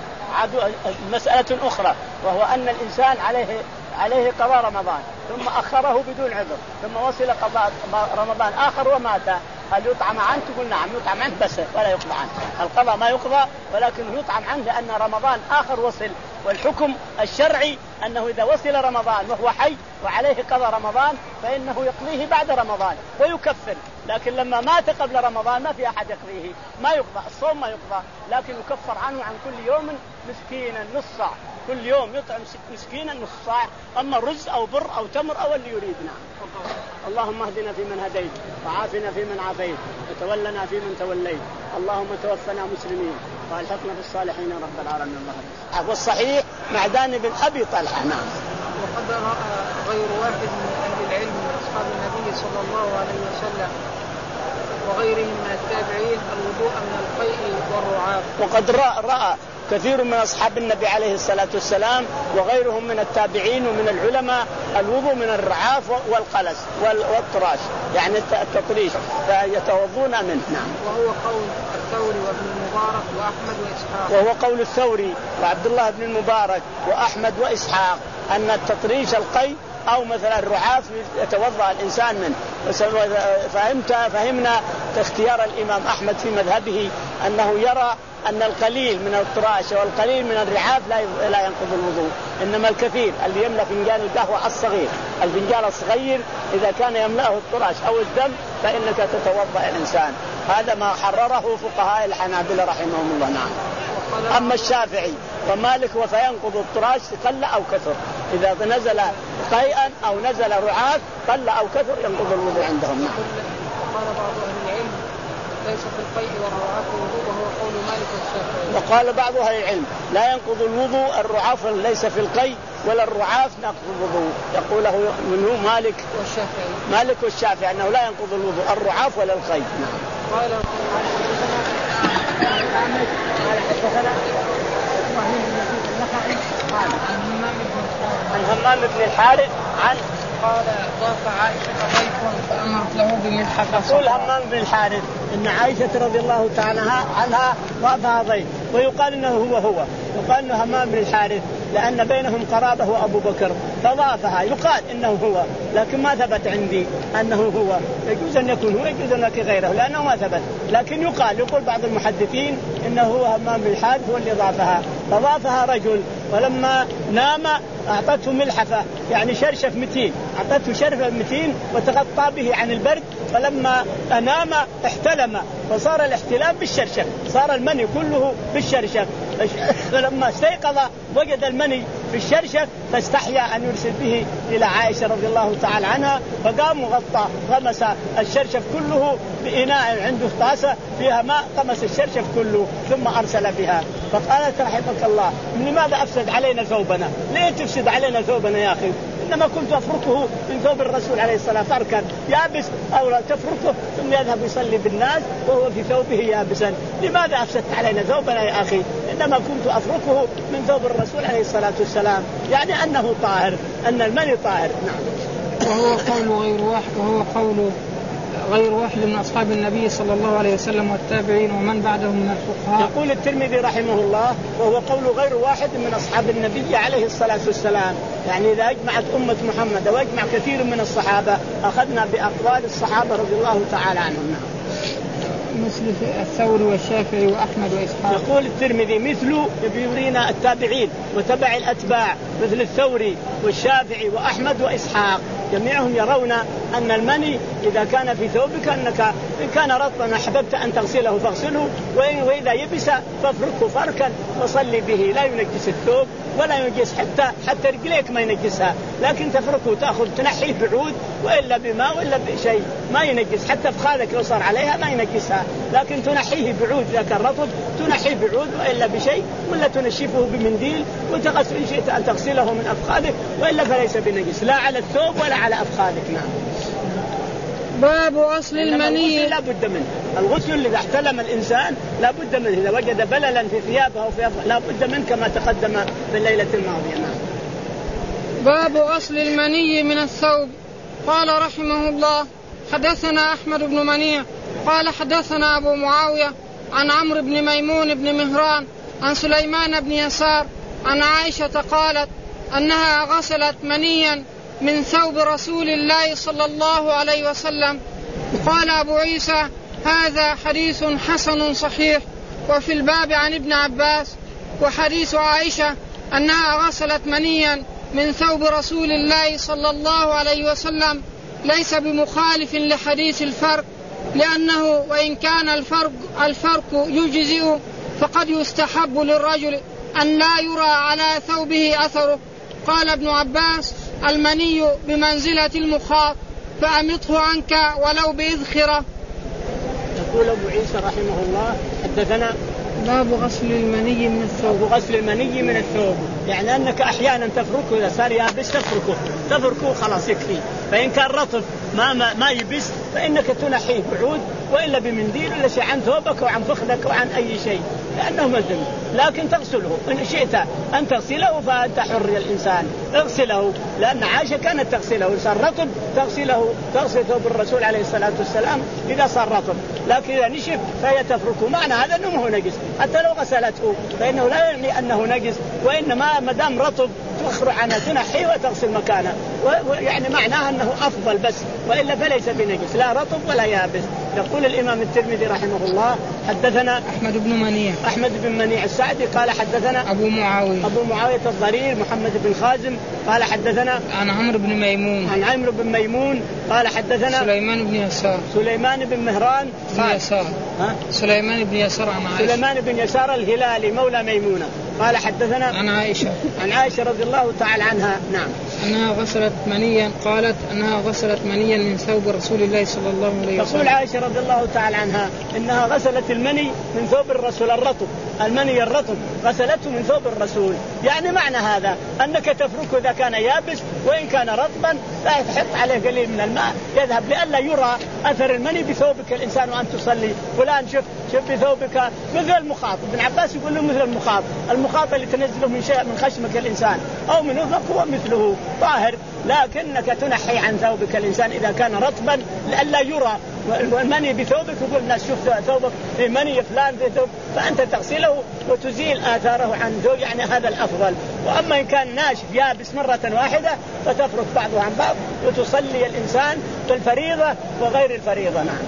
مسألة أخرى وهو أن الإنسان عليه عليه قضاء رمضان ثم أخره بدون عذر ثم وصل قضاء رمضان آخر ومات، هل يطعم عنه؟ تقول نعم يطعم عنه بس ولا يقضى عنه، القضاء ما يقضى ولكن يطعم عنه، لأن رمضان آخر وصل، والحكم الشرعي أنه إذا وصل رمضان وهو حي وعليه قضاء رمضان فإنه يقضيه بعد رمضان ويكفر، لكن لما مات قبل رمضان ما في أحد يقضيه، ما يقضى الصوم ما يقضى، لكن يكفر عنه عن كل يوم مسكينا نص صاع، كل يوم يطعم مسكينا نص صاع، أما رز أو بر أو تمر أو اللي يريدنا. اللهم اهدنا فيمن هديت وعافنا فيمن عافيت وتولنا فيمن توليت، اللهم توفنا مسلمين والحقنا بالصالحين رب العالمين. الله والصحيح معدان بن أبي طلحة. نعم. وقد رأى غير واحد من أهل العلم من أصحاب النبي صلى الله عليه وسلم وغيرهم من التابعين الوضوء من القيء والرعاف. وقد رأى, رأى كثير من أصحاب النبي عليه الصلاة والسلام وغيرهم من التابعين ومن العلماء الوضوء من الرعاف والقلس والطراش، يعني التطريش، فيتوضون منه. نعم. وهو قول الثوري وابن المبارك وأحمد وإسحاق. وهو قول الثوري وعبد الله بن المبارك وأحمد وإسحاق أن التطريش القي أو مثلا الرعاف يتوضأ الإنسان منه. فهمت فهمنا اختيار الإمام أحمد في مذهبه أنه يرى أن القليل من الطراش والقليل من الرعاف لا لا ينقض الوضوء، إنما الكثير اللي يملأ فنجان القهوة الصغير، الفنجان الصغير إذا كان يملأه الطراش أو الدم فإنك تتوضأ الإنسان. هذا ما حرره فقهاء الحنابلة رحمهم الله. نعم. أما الشافعي ومالك فينقض الطراش قل أو كثر، إذا نزل قيئا أو نزل رعاف قل أو كثر ينقض الوضوء عندهم. نعم. قال بعض أهل العلم ليس في القيء والرعاف الوضوء وهو قول مالك والشافعي. وقال بعض أهل العلم لا ينقض الوضوء الرعاف ليس في القيء ولا الرعاف نقض الوضوء، يقوله منه مالك والشافعي. مالك والشافعي أنه لا ينقض الوضوء الرعاف ولا القيء. نعم. قال عن همام بن الحارث عن قال ضاف عائشة ضيف فأمرت له بملحفة. يقول همام بن الحارث إن عائشة رضي الله تعالى عنها ضافها ضيف، ويقال إنه هو هو يقال إنه همام بن الحارث لأن بينهم قرابة وأبو بكر فضافها، يقال إنه هو لكن ما ثبت عندي أنه هو، يجوز أن يكون هو يجوز أن يكون غيره لأنه ما ثبت، لكن يقال يقول بعض المحدثين إنه هو همام بن الحارث هو اللي ضافها. فضافها رجل ولما نام أعطته ملحفة يعني شرشف متين، أعطته شرفة متين وتغطى به عن البرد، فلما نام احتلم فصار الاحتلام بالشرشف، صار المني كله بالشرشف، فلما استيقظ وجد المني في الشرشف فاستحيا أن يرسل به إلى عائشة رضي الله تعالى عنها، فقام وغطى غمس الشرشف كله بإناء عنده طاسة فيها ماء، غمس الشرشف كله ثم أرسل بها. فقالت رحمك الله لماذا أفسد علينا ثوبنا؟ ليه تفسد علينا ثوبنا يا أخي؟ إنما كنت أفركه من ثوب الرسول عليه الصلاة والسلام فركا يابس، أو لا تفركه ثم يذهب يصلي بالناس وهو في ثوبه يابسا، لماذا أفسدت علينا ثوبنا يا أخي؟ إنما كنت أفركه من ثوب الرسول عليه الصلاة والسلام، يعني أنه طاهر، أن المني طاهر. نعم. وهو قول غير واحد وهو قول غير واحد من أصحاب النبي صلى الله عليه وسلم والتابعين ومن بعدهم من الفقهاء. يقول الترمذي رحمه الله وهو قول غير واحد من أصحاب النبي عليه الصلاة والسلام، يعني إذا أجمعت أمة محمد وأجمع كثير من الصحابة أخذنا بأقوال الصحابة رضي الله تعالى عنهم. مثل الثوري والشافعي وأحمد وإسحاق. يقول الترمذي مثل يبيورينا التابعين وتبع الأتباع مثل الثوري والشافعي وأحمد وإسحاق جميعهم يرون أن المني إذا كان في ثوبك أنك إن كان رطبا أحببت أن تغسله فاغسله، وإذا يبس فافركه فركا وصلي به، لا ينجس الثوب ولا ينجس حتى حتى رجليك ما ينجسها، لكن تفركه تأخذ تنحيه بعود وإلا بماء وإلا بشيء ما ينجس، حتى فخاذك لو صار عليها ما ينجسها، لكن تنحيه بعود إذا كان رطب تنحيه بعود وإلا بشيء، ولا تنشفه بمنديل وتغسل إن شئت أن تغسله من أفخاذك وإلا فليس بنجس لا على الثوب ولا على أفخاذك. نعم. باب أصل المني لا بد منه، الغسل إذا احتلم الإنسان لا بد منه، إذا وجد بللا في ثيابه وفي لا بد منه كما تقدم في الليلة الماضية. نعم. باب أصل المني من الثوب. قال رحمه الله حدثنا أحمد بن منيع قال حدثنا أبو معاوية عن عمرو بن ميمون بن مهران عن سليمان بن يسار عن عائشة قالت أنها غسلت منيا من ثوب رسول الله صلى الله عليه وسلم. قال أبو عيسى هذا حديث حسن صحيح. وفي الباب عن ابن عباس وحديث عائشة أنها غسلت منيا من ثوب رسول الله صلى الله عليه وسلم ليس بمخالف لحديث الفرق، لأنه وإن كان الفرق, الفرق يجزئ فقد يستحب للرجل أن لا يرى على ثوبه أثره. قال ابن عباس: المني بمنزلة المخاط فأمطه عنك ولو بإذخرة. يقول أبو عيسى رحمه الله: حدثنا باب غسل المني من الثوب. غسل المني من الثوب يعني أنك أحيانا تفركه، إذا صار يابس تفركه تفركه خلاص يكفي. فإن كان رطب ما ما, ما يبس فإنك تنحيه بعود، وإلا بمنديل ولا شيء عن ثوبك وعن فخذك وعن أي شيء، لأنه مذنب. لكن تغسله إن شئت أن تغسله فأنت حر الإنسان، اغسله، لأن عائشة كانت تغسله. إذا صار رطب تغسله، تغسل ثوب الرسول عليه الصلاة والسلام إذا صار رطب. لكن إذا نشف فهي تفركه. معنى هذا أنه هو نجس، حتى لو غسلته فإنه لا يعني أنه نجس، وإنما ما دام رطب تخرج عنه تنحيه وتغسل مكانه، ويعني معناها أنه أفضل بس، وإلا فليس بنجس لا رطب ولا يابس. يقول الإمام الترمذي رحمه الله: حدثنا أحمد بن منيع أحمد بن منيع السعدي قال حدثنا أبو معاوية أبو معاوية الضرير محمد بن خازم قال حدثنا عن عمرو بن ميمون عن عمرو بن ميمون قال حدثنا سليمان بن يسار سليمان بن مهران بن يسار ها؟ سليمان بن يسار عن عائشة سليمان بن يسار الهلالي مولى ميمونة قال حدثنا عن عائشة عن عائشة رضي الله تعالى عنها نعم أنها غسلت منيا قالت أنها غسلت منيا من ثوب رسول الله صلى الله عليه وسلم. تقول عائشة رضي الله تعالى عنها إنها غسلت المني من ثوب الرسول الرطب، المني الرطب غسلته من ثوب الرسول. يعني معنى هذا أنك تفركه إذا كان يابس، وإن كان رطبا لا تحط عليه قليل من الماء يذهب، لئلا يرى أثر المني بثوبك الإنسان وأن تصلي. فلان شوف شوف بثوبك مثل المخاط. ابن عباس يقول له مثل المخاط، المخاط اللي تنزله من شيء من خشمك الإنسان أو من أذنك هو مثله طاهر، لكنك تنحي عن ثوبك الإنسان إذا كان رطبا لئلا يرى المني بثوبك. يقول الناس شوف ثوبك في مني فلان في ثوب، فأنت تغسله وتزيل آثاره عن ثوب، يعني هذا الأفضل. وأما إن كان ناشف يابس مرة واحدة فتفرك بعضه عن بعض وتصلي الإنسان بالفريضة وغير الفريضة. نعم.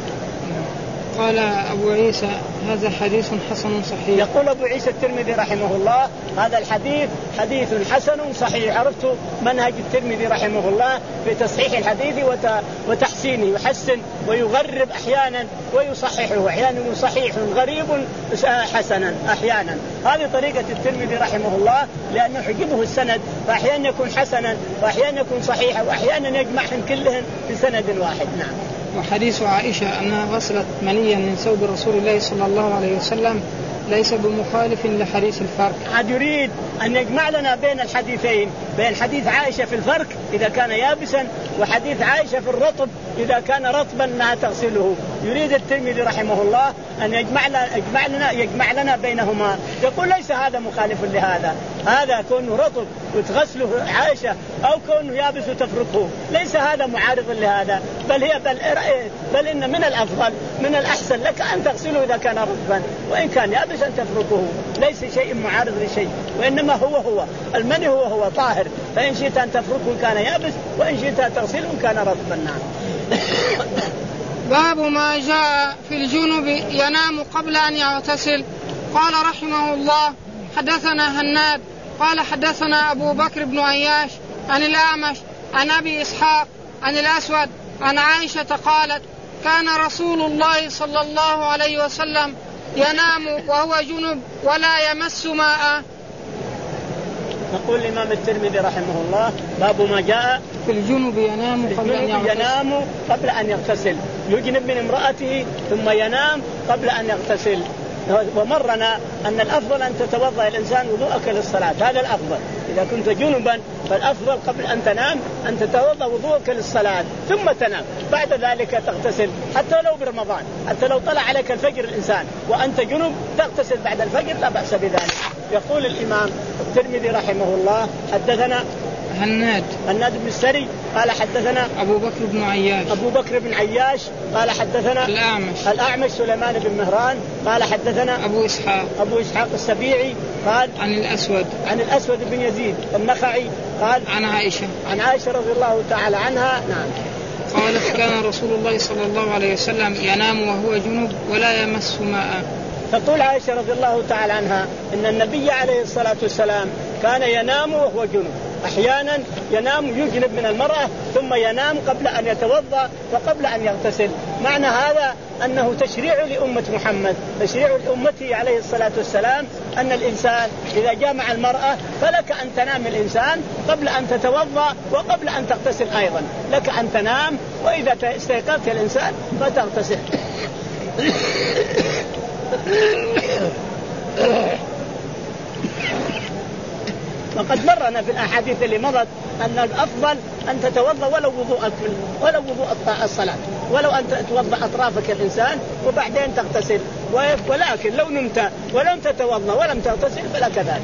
قال أبو عيسى هذا حديث حسن صحيح. يقول أبو عيسى الترمذي رحمه الله هذا الحديث حديث حسن صحيح. عرفت منهج الترمذي رحمه الله في تصحيح الحديث وتحسينه، يحسن ويغرب أحيانا ويصححه، أحيانا صحيح غريب حسنا أحيانا. هذه طريقة الترمذي رحمه الله، لأنه يحجبه السند، فأحيانا يكون حسنا وأحيانا يكون صحيحا وأحيانا يجمعهم كلهم في سند واحد. نعم. وحديث عائشة أنها غسلت منيا من ثوب رسول الله صلى الله عليه وسلم ليس بمخالف لحديث الفرق. عاد يريد أن يجمع لنا بين الحديثين، بين حديث عائشة في الفرق إذا كان يابسا وحديث عائشة في الرطب إذا كان رطبا لا تغسله. يريد الترمذي رحمه الله أن يجمع لنا, يجمع لنا, يجمع لنا بينهما. يقول ليس هذا مخالف لهذا، هذا كونه رطب وتغسله عائشة أو كونه يابس وتفرقه ليس هذا معارض لهذا، بل هي بل, بل إن من الأفضل من الأحسن لك أن تغسله إذا كان رطبا، وإن كان يابس أن تفرقه، ليس شيء معارض لشيء، وإنما هو هو المني هو هو طاهر، فإن شئت أن تفرقه كان يابس وإن شئت أن تغسله كان رطبا. نعم. باب ما جاء في الجنب ينام قبل أن يغتسل. قال رحمه الله حدثنا هناد قال حدثنا أبو بكر بن عياش عن الأعمش عن أبي إسحاق عن الأسود عن عائشة قالت كان رسول الله صلى الله عليه وسلم ينام وهو جنب ولا يمس ماء. يقول الإمام الترمذي رحمه الله باب ما جاء في الجنب ينام قبل أن يغتسل. ينام قبل أن يغتسل، يجنب من امرأته ثم ينام قبل أن يغتسل. ومرنا أن الأفضل أن تتوضأ الإنسان وضوءك للصلاة، هذا الأفضل. إذا كنت جنبا فالأفضل قبل أن تنام أن تتوضأ وضوءك للصلاة ثم تنام، بعد ذلك تغتسل حتى لو برمضان، حتى لو طلع عليك الفجر الإنسان وأنت جنب تغتسل بعد الفجر لا بأس بذلك. يقول الإمام الترمذي رحمه الله حدثنا هناد هناد بن السري قال حدثنا أبو بكر بن عياش أبو بكر بن عياش قال حدثنا الأعمش الأعمش سليمان بن مهران قال حدثنا أبو إسحاق أبو إسحاق السبيعي قال عن الأسود عن الأسود بن يزيد النخعي قال عن عائشة عن عائشة رضي الله تعالى عنها. نعم. قالت كان رسول الله صلى الله عليه وسلم ينام وهو جنب ولا يمس ماء. تقول عائشة رضي الله تعالى عنها إن النبي عليه الصلاة والسلام كان ينام وهو جنب، أحيانا ينام يجنب من المرأة ثم ينام قبل أن يتوضأ وقبل أن يغتسل. معنى هذا أنه تشريع لأمة محمد، تشريع لأمته عليه الصلاة والسلام، أن الإنسان إذا جامع المرأة فلك أن تنام الإنسان قبل أن تتوضأ وقبل أن تغتسل أيضا، لك أن تنام وإذا استيقظت الإنسان فتغتسل. وقد مرنا في الأحاديث اللي مضت أن الأفضل أن تتوضأ ولو وضوء ولو وضوء الصلاة، ولو أن تتوضأ أطرافك الإنسان وبعدين تغتسل، ولكن لو نمت ولم تتوضأ ولم تغتسل فلا كذلك.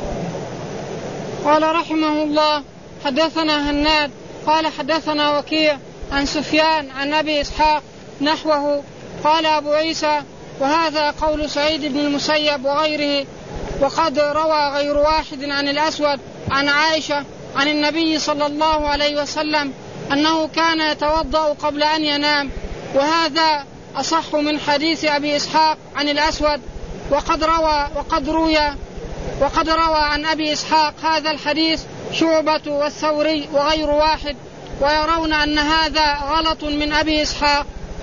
قال رحمه الله حدثنا هناد قال حدثنا وكيع عن سفيان عن أبي إسحاق نحوه. قال أبو عيسى وهذا قول سعيد بن المسيب وغيره، وقد روى غير واحد عن الأسود عن عائشة عن النبي صلى الله عليه وسلم أنه كان يتوضأ قبل أن ينام، وهذا أصح من حديث أبي إسحاق عن الأسود. وقد روى وقد روي وقد روى عن أبي إسحاق هذا الحديث شعبة والثوري وغير واحد، ويرون أن هذا غلط من أبي إسحاق.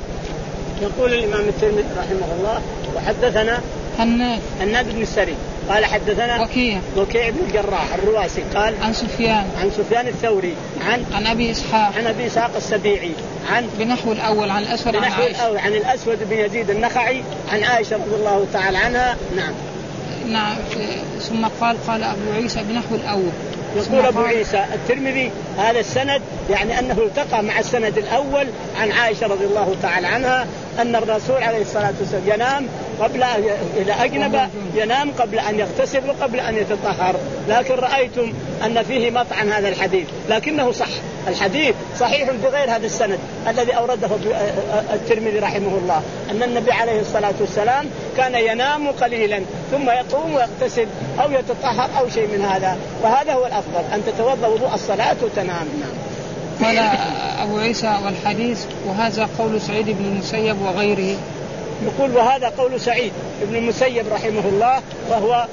يقول الإمام الترمذي رحمه الله وحدثنا هناد هناد بن السري قال حدثنا وكيع وكيع بن الجراح الرواسي قال عن سفيان عن سفيان الثوري عن عن أبي إسحاق عن أبي إسحاق السبيعي عن بنحو الأول عن الأسود عن عائشة عن الأسود بن يزيد النخعي عن عائشة رضي الله تعالى عنها. نعم نعم. ثم قال قال أبو عيسى بنحو الأول. يقول أبو عيسى الترمذي هذا السند يعني أنه التقى مع السند الأول عن عائشة رضي الله تعالى عنها أن الرسول عليه الصلاة والسلام ينام قبل إذا أجنب ينام قبل أن يغتسل وقبل أن يتطهر. لكن رأيتم أن فيه مطعن عن هذا الحديث، لكنه صح، الحديث صحيح بغير هذا السند الذي أورده الترمذي رحمه الله، أن النبي عليه الصلاة والسلام كان ينام قليلا ثم يقوم ويغتسل أو يتطهر أو شيء من هذا، وهذا هو الأفضل أن تتوضأ وضوء الصلاة وتنام. قال أبو عيسى والحديث وهذا قول سعيد بن المسيب وغيره. يقول وهذا قول سعيد بن المسيب رحمه الله وهو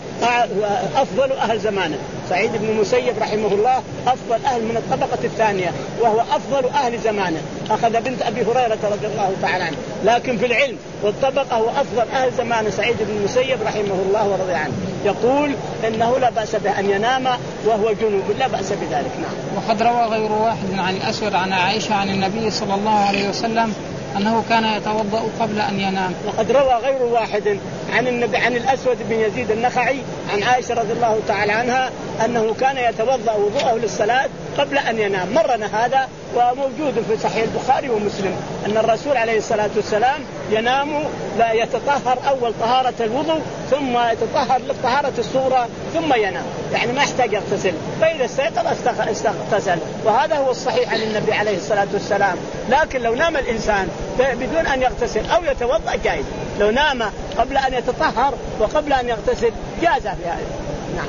أفضل أهل زمانه. سعيد بن المسيب رحمه الله أفضل أهل من الطبقة الثانية وهو أفضل أهل زمانه، أخذ بنت أبي هريرة رضي الله تعالى عنه، لكن في العلم والطبقة هو أفضل أهل زمانه سعيد بن المسيب رحمه الله ورضي عنه. يقول إنه لا بأس بأن ينام وهو جنوب، لا بأس بذلك. نعم. وقد روى غير واحد عن الأسود عن عائشة عن النبي صلى الله عليه وسلم أنه كان يتوضأ قبل أن ينام. وقد روى غير واحد عن النبي عن الأسود بن يزيد النخعي عن عائشة رضي الله تعالى عنها أنه كان يتوضأ وضوءه للصلاة قبل أن ينام. مرنا هذا وموجود في صحيح البخاري ومسلم أن الرسول عليه الصلاة والسلام ينام لا يتطهر أول طهارة الوضوء ثم يتطهر للطهارة الصغرى ثم ينام، يعني ما يحتاج يغتسل، فإذا استيقظ استغتسل، وهذا هو الصحيح عن النبي عليه الصلاة والسلام. لكن لو نام الإنسان بدون أن يغتسل أو يتوضأ جائز، لو نام قبل أن يتطهر وقبل أن يغتسل جاز في هذا. نعم.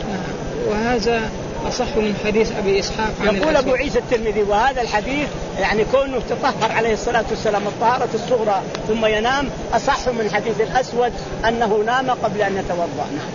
وهذا أصح من حديث أبي إسحاق عن يقول أبو عيسى الترمذي وهذا الحديث يعني كونه تطهر عليه الصلاة والسلام الطهارة الصغرى ثم ينام أصح من حديث الأسود أنه نام قبل أن يتوضأ. نعم.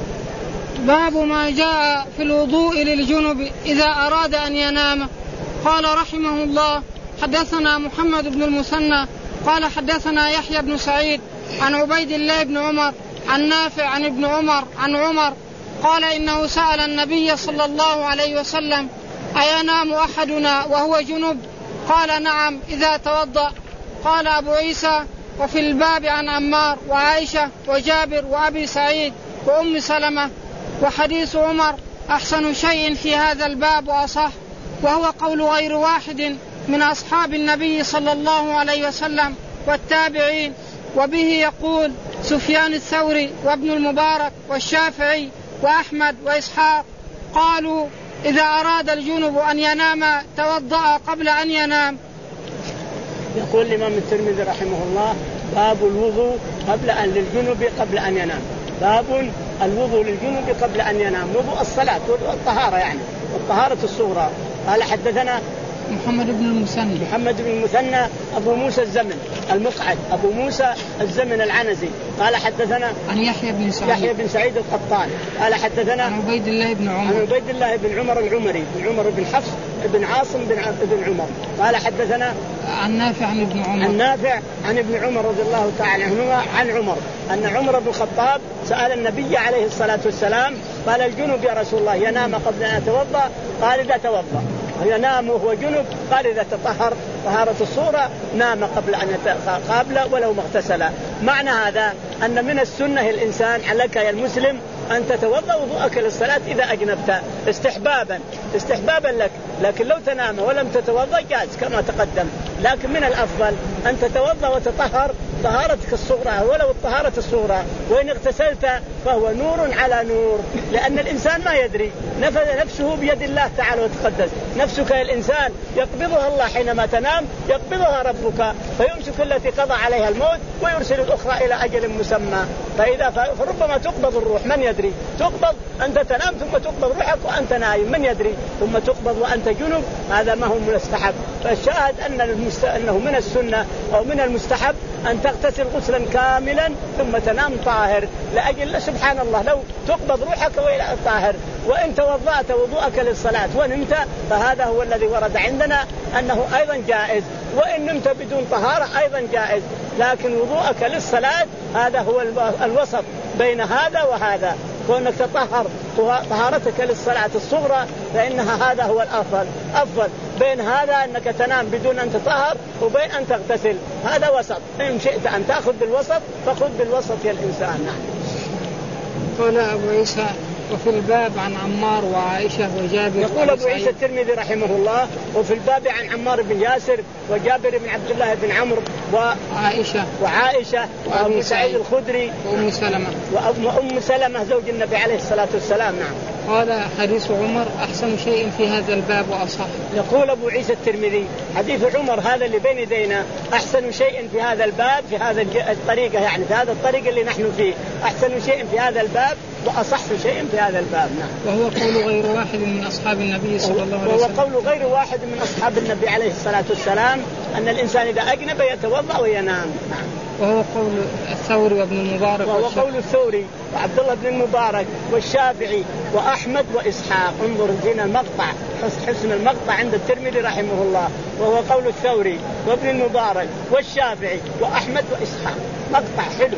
باب ما جاء في الوضوء للجنب إذا أراد أن ينام. قال رحمه الله حدثنا محمد بن المثنى قال حدثنا يحيى بن سعيد عن عبيد الله بن عمر عن نافع عن ابن عمر عن عمر قال إنه سأل النبي صلى الله عليه وسلم أينام أحدنا وهو جنب؟ قال نعم إذا توضأ. قال أبو عيسى وفي الباب عن عمار وعائشة وجابر وأبي سعيد وأم سلمة، وحديث عمر أحسن شيء في هذا الباب وأصح، وهو قول غير واحد من أصحاب النبي صلى الله عليه وسلم والتابعين، وبه يقول سفيان الثوري وابن المبارك والشافعي وأحمد وإسحاق. قالوا إذا أراد الجنب أن ينام توضأ قبل أن ينام. يقول الإمام الترمذي رحمه الله باب الوضوء قبل أن للجنب قبل أن ينام. باب الوضوء للجنب قبل أن ينام، وضوء الصلاة والطهارة يعني والطهارة الصغرى. قال حدثنا محمد بن المثنى. محمد بن المثنى أبو موسى الزمن المقعد أبو موسى الزمن العنزي قال حدثنا عن يحيى بن سعيد يحيى بن سعيد القطان قال حدثنا عن عبيد الله بن عمر عن عبيد الله بن عمر العمري بن عمر بن حفص بن عاصم بن بن عمر قال حدثنا عن نافع عن ابن عمر عن نافع عن ابن عمر رضي الله تعالى عنهما عن عمر أن عمر بن الخطاب سأل النبي عليه الصلاة والسلام قال الجنب يا رسول الله ينام قبل أن يتوضأ؟ قال إذا توضأ. ينام وهو جنب؟ قال إذا تطهر طهارة الصورة نام قبل أن قابل ولو ما اغتسل. معنى هذا أن من السنة الإنسان عليك يا المسلم أن تتوضأ وضوءك للصلاة إذا أجنبت استحبابا استحبابا لك، لكن لو تنام ولم تتوضأ جاز كما تقدم، لكن من الأفضل أن تتوضأ وتطهر طهارتك الصغرى ولو الطهارة الصغرى، وإن اغتسلت فهو نور على نور، لأن الإنسان ما يدري نفذ نفسه بيد الله تعالى وتقدس. نفسك يا الإنسان يقبضها الله حينما تنام، يقبضها ربك فيمسك التي قضى عليها الموت ويرسل الأخرى إلى أجل مسمى، فإذا فربما تقبض الروح من يدري، تقبض أنت تنام ثم تقبض روحك وأنت نايم من يدري، ثم تقبض وأنت جنب، هذا ما هو مستحب. فالشاهد أن المست... أنه من السنة أو من المستحب أن تغتسل غسلا كاملا ثم تنام طاهر، لأجل سبحان الله لو تقبض روحك وإلى الطاهر. وإن توضأت وضوءك للصلاة ونمت فهذا هو الذي ورد عندنا أنه أيضا جائز، وإن نمت بدون طهارة أيضا جائز، لكن وضوءك للصلاة هذا هو الوسط بين هذا وهذا، كونك تطهر طهارتك للصلاة الصغرى فإنها هذا هو الأفضل. أفضل بين هذا أنك تنام بدون أن تطهر وبين أن تغتسل، هذا وسط. إن شئت أن تأخذ بالوسط فخذ بالوسط يا الإنسان. قال أبو عيسى وفي الباب عن عمار وعائشة وجابر. يقول أبو عيسى الترمذي رحمه الله وفي الباب عن عمار بن ياسر وجابر بن عبد الله بن عمرو وعائشة وعائشة وأبو سعيد الخدري وأم سلمة وأم سلمة زوج النبي عليه الصلاة والسلام. نعم. قال حديث عمر أحسن شيء في هذا الباب وأصح. يقول أبو عيسى الترمذي حديث عمر هذا اللي بين يدينا أحسن شيء في هذا الباب، في هذا الطريقة يعني في هذا الطريق اللي نحن فيه، أحسن شيء في هذا الباب وأصح شيء في هذا الباب. نعم. وهو قول غير واحد من أصحاب النبي صلى الله عليه وسلم. وهو قول غير واحد من أصحاب النبي عليه الصلاة والسلام أن الإنسان إذا أجنب يتوضأ وينام. نعم. وهو قول الثوري وابن المبارك. وهو قول الثوري وعبد الله بن المبارك والشافعي وأحمد وإسحاق. انظر هنا المقطع، حسن المقطع عند الترمذي رحمه الله. وهو قول الثوري وابن المبارك والشافعي وأحمد وإسحاق، مقطع حلو.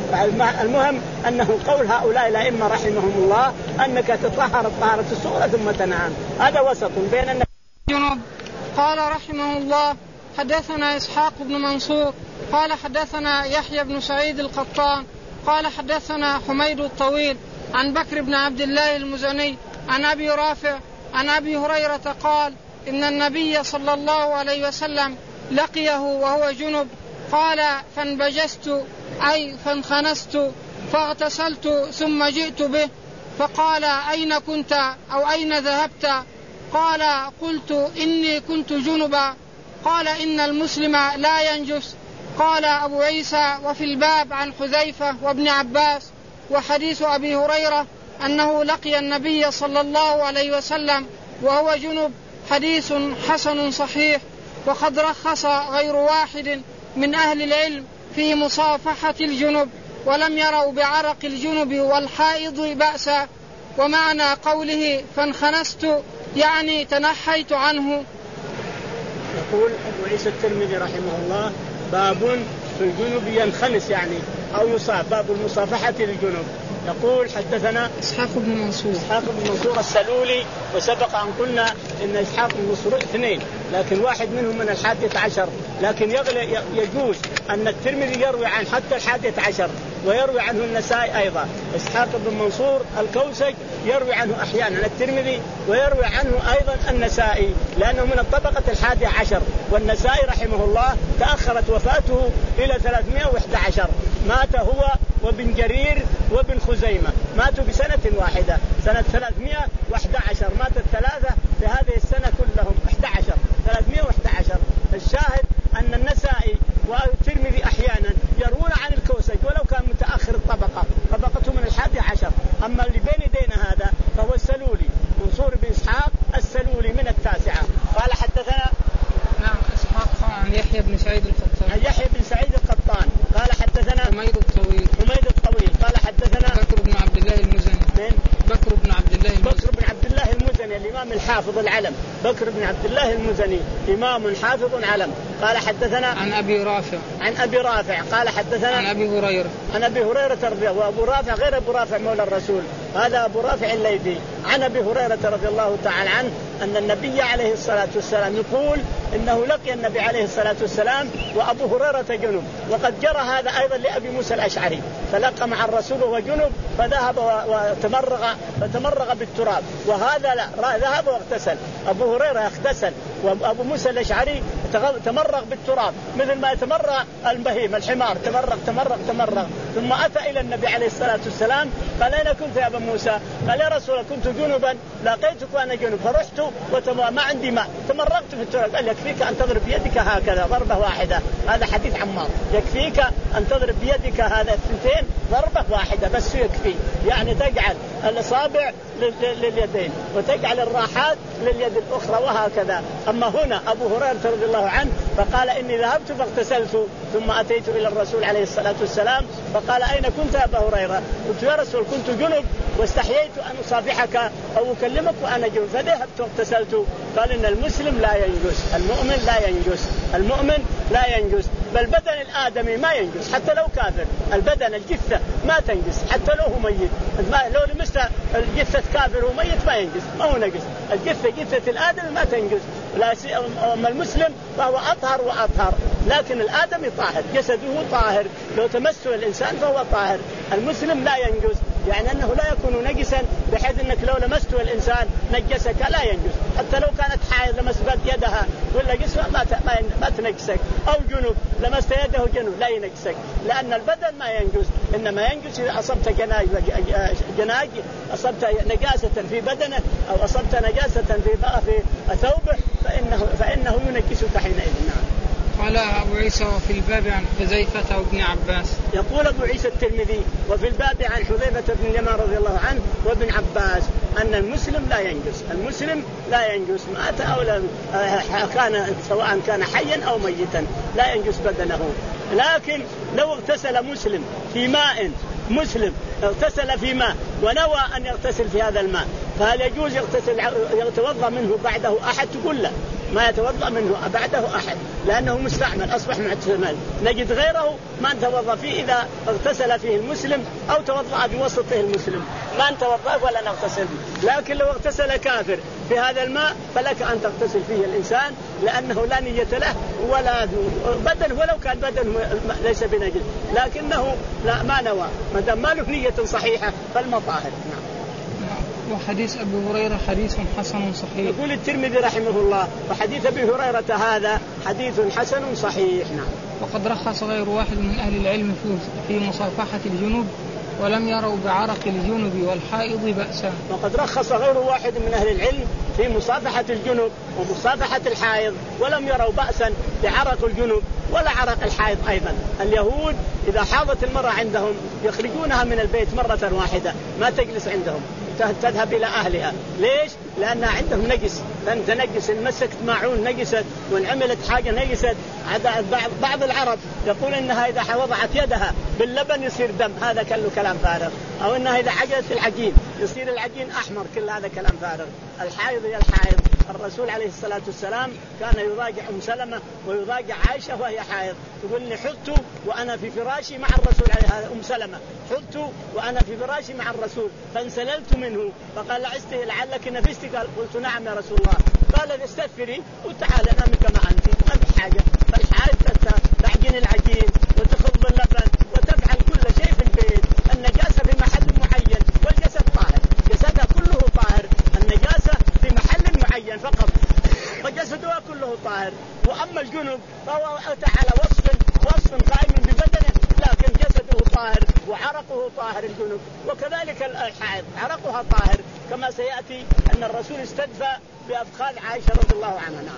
المهم أنه قول هؤلاء الأئمة رحمهم الله أنك تطهر الطهارة الصغرى ثم تنام، هذا وسط بين الجنوب. قال رحمه الله حدثنا إسحاق بن منصور قال حدثنا يحيى بن سعيد القطان قال حدثنا حميد الطويل عن بكر بن عبد الله المزني عن أبي رافع عن أبي هريرة قال إن النبي صلى الله عليه وسلم لقيه وهو جنب، قال فانبجست أي فانخنست فاغتسلت ثم جئت به، فقال أين كنت أو أين ذهبت؟ قال قلت إني كنت جنبا. قال إن المسلم لا ينجس. قال أبو عيسى وفي الباب عن حذيفة وابن عباس. وحديث أبي هريرة أنه لقي النبي صلى الله عليه وسلم وهو جنب حديث حسن صحيح. وقد رخص غير واحد من أهل العلم في مصافحة الجنب ولم يروا بعرق الجنب والحائض بأسا. ومعنى قوله فانخنست يعني تنحيت عنه. يقول أبو عيسى الترمذي رحمه الله باب في الجنب ينخنس يعني أو يصاب، باب المصافحة للجنب. يقول حدثنا إسحاق بن منصور إسحاق بن منصور السلولي، وسبق أن قلنا إن إسحاق بن منصور اثنين لكن واحد منهم من الحادية عشر، لكن يجوز أن الترمذي يروي عن حتى الحادية عشر ويروي عنه النسائي أيضا. إسحاق بن منصور الكوسج يروي عنه أحيانا الترمذي ويروي عنه أيضا النسائي لأنه من الطبقة الحادية عشر، والنسائي رحمه الله تأخرت وفاته إلى ثلاثمائة وإحدى عشر، مات هو وابن جرير وابن خزيمة ماتوا بسنة واحدة سنة ثلاثمائة وإحدى عشر، مات الثلاثة في هذه السنة كلهم إحدى عشر ثلاثمائة وإحدى عشر. الشاهد أن النسائي والترمذي أحيانا يروون عن الكوسج ولو كان متأخر الطبقة، طبقته من الحادي عشر. أما اللي بين يدينا هذا فهو السلولي منصور بن إسحاق السلولي من التاسعة. قال حدثنا حافظ العلم بكر بن عبد الله المزني إمام حافظ علم. قال حدثنا عن أبي رافع عن أبي رافع قال حدثنا عن أبي هريرة عن أبي هريرة رضي الله. وأبو رافع غير أبو رافع مولى الرسول، هذا أبو رافع الليثي. عن أبي هريرة رضي الله تعالى عنه أن النبي عليه الصلاة والسلام يقول إنه لقي النبي عليه الصلاة والسلام وأبو هريرة جنب، وقد جرى هذا أيضا لأبي موسى الأشعري، فلقى مع الرسول وهو جنب فذهب وتمرغ فتمرغ بالتراب، وهذا لا ذهب واغتسل. أبو هريرة اغتسل وأبو موسى الأشعري تمرغ بالتراب مثل ما يتمرغ البهيم الحمار، تمرغ تمرغ تمرغ. ثم أتى إلى النبي عليه الصلاة والسلام قال أين كنت يا أبا موسى؟ قال يا رسول الله كنت جنبا لقيتك وأنا جنب فرحت وما عندي ماء تمرغت في التراب. قال يكفيك أن تضرب بيدك هكذا ضربة واحدة، هذا حديث عمار، يكفيك أن تضرب بيدك هذا الثنتين ضربة واحدة بس يكفي، يعني تجعل الأصابع لليدين وتجعل الراحات لليد الأخرى وهكذا. أما هنا أبو هريرة رضي الله عنه فقال إني ذهبت فاغتسلت ثم أتيت إلى الرسول عليه الصلاة والسلام فقال أين كنت يا أبا هريرة؟ قلت يا رسول كنت جنب واستحييت أن أصافحك أو أكلمك وأنا جنب فذهبت واغتسلت. قال إن المسلم لا ينجس، المؤمن لا ينجس، المؤمن لا ينجس، بل بدن الآدمي ما ينجس حتى لو كافر، البدن الجثة ما تنجس حتى لو هو ميت، لو لمست الجثة كافر وميت ما ينجس، ما هو نجس، الجثة جثة الآدم ما تنجس. أما المسلم فهو أطهر وأطهر، لكن الآدمي طاهر جسده طاهر، لو تمسه الإنسان فهو طاهر. المسلم لا ينجس يعني أنه لا يكون نجسا بحيث أنك لو لمسته الإنسان نجسك، لا ينجس، حتى لو كانت حائض لمست يدها ولا جسمها ما ما تنجسك، أو جنوب لمست يده جنوب لا ينجسك، لأن البدن ما ينجس، إنما ينجس إذا أصبت جناج جناج أصبت نجاسة في بدنه أو أصبت نجاسة في في ثوبه فإنه فإنه ينجسك حينئذ. قال أبو عيسى وفي الباب عن حذيفة وابن عباس. يقول أبو عيسى الترمذي وفي الباب عن حذيفة بن اليمان رضي الله عنه وابن عباس أن المسلم لا ينجس، المسلم لا ينجس مات أو كان سواء كان حيا أو ميتا لا ينجس بدنه. لكن لو اغتسل مسلم في ماء، مسلم اغتسل في ماء ونوى أن يغتسل في هذا الماء فهل يجوز يغتسل يتوضأ منه بعده أحد؟ تقول لا، ما يتوضأ منه بعده أحد لأنه مستعمل أصبح معتمل. نجد غيره ما نتوضأ فيه إذا اغتسل فيه المسلم أو توضأ بوسطه المسلم ما نتوضأ ولا نغتسل. لكن لو اغتسل كافر في هذا الماء فلك أن تغتسل فيه الإنسان لأنه لا نية له ولا بدن، ولو كان بدن ليس بنجس لكنه لا ما نوى، ما دام ما له نية صحيحة فالمطاهر. نعم. وحديث أبي هريرة حديث حسن صحيح. يقول الترمذي رحمه الله وحديث أبي هريرة هذا حديث حسن صحيح. نعم. وقد رخص غير واحد من أهل العلم في مصافحة الجنوب ولم يروا بعرق الجنوب والحائض بأسا. وقد رخص غير واحد من أهل العلم في مصافحة الجنوب ومصافحة الحائض ولم يروا بأسا بعرق الجنوب ولا عرق الحائض أيضا. اليهود إذا حاضت المرأة عندهم يخرجونها من البيت مرة واحدة ما تجلس عندهم، تذهب إلى أهلها. ليش؟ لأنها عندهم نجس، لن تنجس، إن مسكت معون نجست وإن عملت حاجة نجست. بعض العرب يقول إنها إذا وضعت يدها باللبن يصير دم، هذا كله كلام فارغ. أو إنها إذا عجلت العجين يصير العجين أحمر، كل هذا كلام فارغ. الحائض هي الحائض. الرسول عليه الصلاة والسلام كان يضاجع أم سلمة ويضاجع عائشة وهي حائض، تقول لي حط وأنا في فراشي مع الرسول عليه أم سلمة حط وأنا في فراشي مع الرسول فانسللت منه فقال لعسته لعلك نفستي، قلت نعم يا رسول الله. قال استغفري وتعالى نامي كما أنت ما في حاجة. فالحائض تعجن العجين وتخض اللبن وتفعل كل شيء في البيت. النجاسة في محل معين والجسد طاهر، جسدها كله طاهر، النجاسة في محل معين فقط وجسدها كله طاهر. وأما الجنب فهو أتى على وصف وصف قائم ببدنه لكن جسده طاهر وعرقه طاهر الجنب، وكذلك الحائض عرقها طاهر كما سيأتي أن الرسول استدفى بأفخاذ عائشة رضي الله عنها.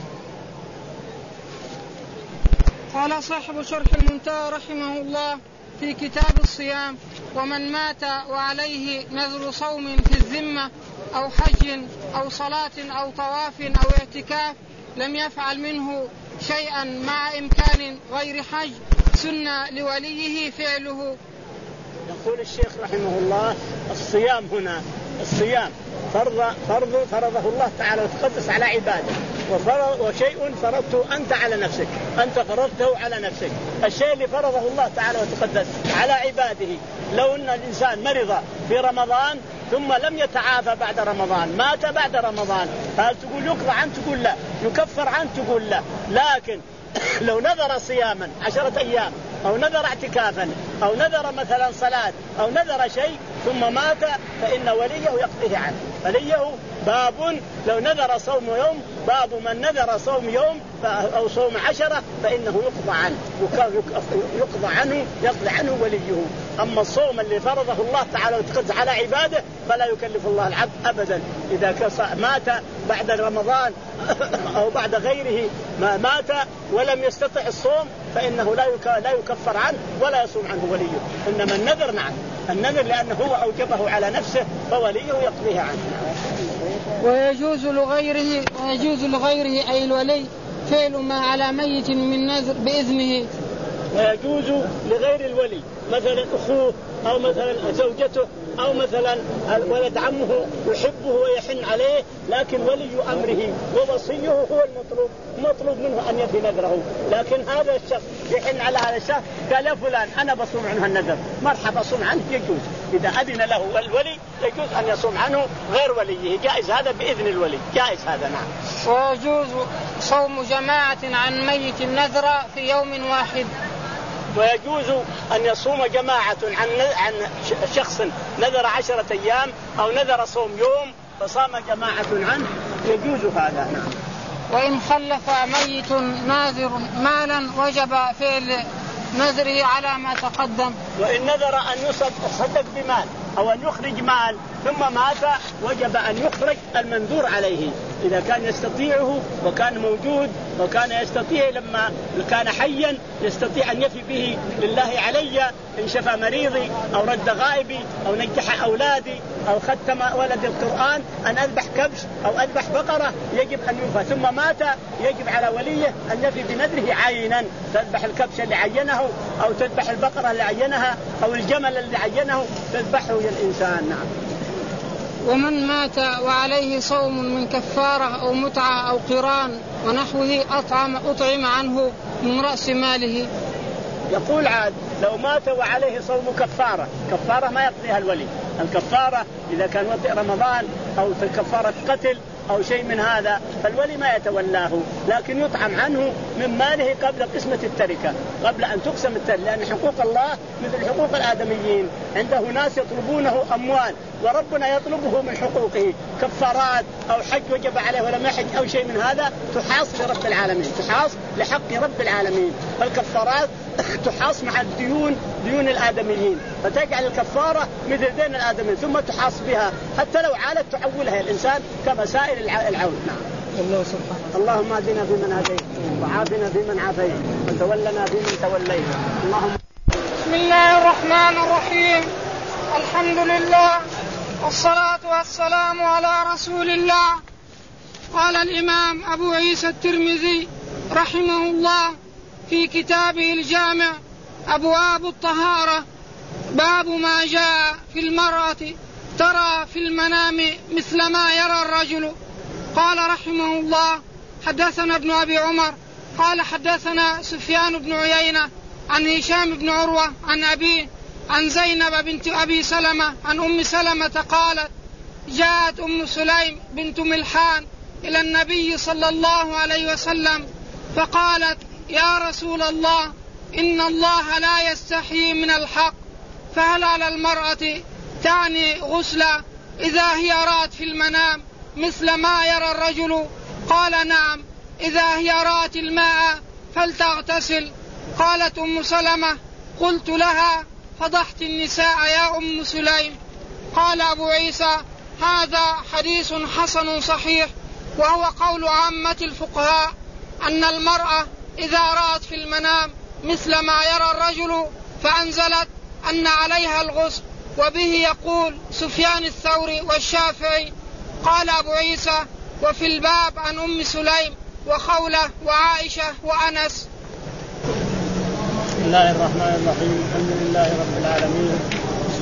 قال صاحب شرح المنتهى رحمه الله في كتاب الصيام: ومن مات وعليه نذر صوم في الذمة أو حج أو صلاة أو طواف أو اعتكاف لم يفعل منه شيئا مع إمكان غير حج سنة لوليه فعله. يقول الشيخ رحمه الله الصيام هنا الصيام فرض فرض فرضه الله تعالى وتقدس على عباده، وفرض وشيء فرضته أنت على نفسك، أنت فرضته على نفسك. الشيء اللي فرضه الله تعالى وتقدس على عباده، لو أن الإنسان مرض في رمضان ثم لم يتعافى بعد رمضان، مات بعد رمضان، هل تقول يقضى عنه؟ تقول لا. يكفر عنه؟ تقول لا. لكن لو نذر صياما عشرة أيام أو نذر اعتكافا أو نذر مثلا صلاة أو نذر شيء ثم مات فإن وليه يقضيه عنه. وليه باب لو نذر صوم يوم، باب من نذر صوم يوم أو صوم عشرة فإنه يقضى عنه، يقضى عنه يقضي عنه وليه. أما الصوم اللي فرضه الله تعالى وتقدس على عباده فلا يكلف الله العبد أبدا. إذا مات بعد رمضان أو بعد غيره ما مات ولم يستطع الصوم فإنه لا يكفر عنه ولا يصوم عنه وليه. إنما النذر نعم، النذر لأنه هو أوجبه على نفسه فوليه يقضيه عنه. ويجوز لغيره ويجوز لغيره أي الولي فعل ما على ميت من نذر بإذنه. ويجوز لغير الولي مثلا أخوه أو مثلا زوجته أو مثلا ولد عمه يحبه ويحن عليه، لكن ولي أمره ووصيه هو المطلوب، مطلوب منه أن يفي نذره. لكن هذا الشخص يحن على هذا الشخص قال يا فلان أنا بصوم عنه النذر، مرحبا صوم عنه، يجوز إذا أذن له الولي يجوز أن يصوم عنه غير وليه، جائز هذا بإذن الولي، جائز هذا نعم. ويجوز صوم جماعة عن ميت النذر في يوم واحد. ويجوز أن يصوم جماعة عن عن شخص نذر عشرة أيام أو نذر صوم يوم فصام جماعة عنه، يجوز هذا نعم. وإن خلف ميت ناذر مالا وجب فعل نذره على ما تقدم. وإن نذر أن يصدق بمال أو أن يخرج مال ثم مات وجب أن يخرج المنذور عليه إذا كان يستطيعه وكان موجود وكان يستطيع لما كان حيا يستطيع أن يفي به لله علي إن شفى مريضي أو رد غائبي أو نجح أولادي أو ختم ولد القرآن أن أذبح كبش أو أذبح بقرة يجب أن يوفى. ثم مات يجب على وليه أن يفي بنذره عينا، تذبح الكبش اللي عينه أو تذبح البقرة اللي عينها أو الجمل اللي عينه تذبحه الإنسان نعم. ومن مات وعليه صوم من كفارة أو متعة أو قران ونحوه أطعم أطعم عنه من رأس ماله. يقول عاد لو مات وعليه صوم كفارة، كفارة ما يقضيها الولي، الكفارة إذا كان وطئ رمضان أو كفارة قتل أو شيء من هذا فالولي ما يتولاه، لكن يطعم عنه من ماله قبل قسمة التركة، قبل أن تقسم التركة، لأن حقوق الله مثل حقوق الآدميين، عنده ناس يطلبونه أموال وربنا يطلبه من حقوقه، كفارات أو حج وجب عليه ولم يحج أو شيء من هذا تحاص لرب العالمين، تحاص لحق رب العالمين. فالكفارات تحاص مع الديون ديون الآدميين، فتجعل الكفارة مثل دين الآدميين ثم تحاص بها حتى لو عالت تعولها الإنسان كمسائل العون نعم. الله سبحانه. اللهم اهدنا فيمن هديت وعافنا فيمن عافيت وتولنا فيمن توليت. اللهم بسم الله الرحمن الرحيم. الحمد لله والصلاة والسلام على رسول الله. قال الإمام أبو عيسى الترمذي رحمه الله في كتابه الجامع أبواب الطهارة باب ما جاء في المرأة ترى في المنام مثل ما يرى الرجل. قال رحمه الله حدثنا ابن أبي عمر قال حدثنا سفيان بن عيينة عن هشام بن عروة عن أبيه عن زينب بنت أبي سلمة عن أم سلمة قالت جاءت أم سليم بنت ملحان إلى النبي صلى الله عليه وسلم فقالت يا رسول الله إن الله لا يستحيي من الحق، فهل على المرأة تعني غسلا إذا هي رأت في المنام مثل ما يرى الرجل؟ قال نعم إذا هي رأت الماء فلتغتسل. قالت أم سلمة قلت لها فضحت النساء يا أم سليم. قال أبو عيسى هذا حديث حسن صحيح، وهو قول عامة الفقهاء أن المرأة إذا رأت في المنام مثل ما يرى الرجل فأنزلت أن عليها الغسل، وبه يقول سفيان الثوري والشافعي. قال أبو عيسى وفي الباب عن أم سليم وخولة وعائشة وأنس. بسم الله الرحمن الرحيم. الحمد لله رب العالمين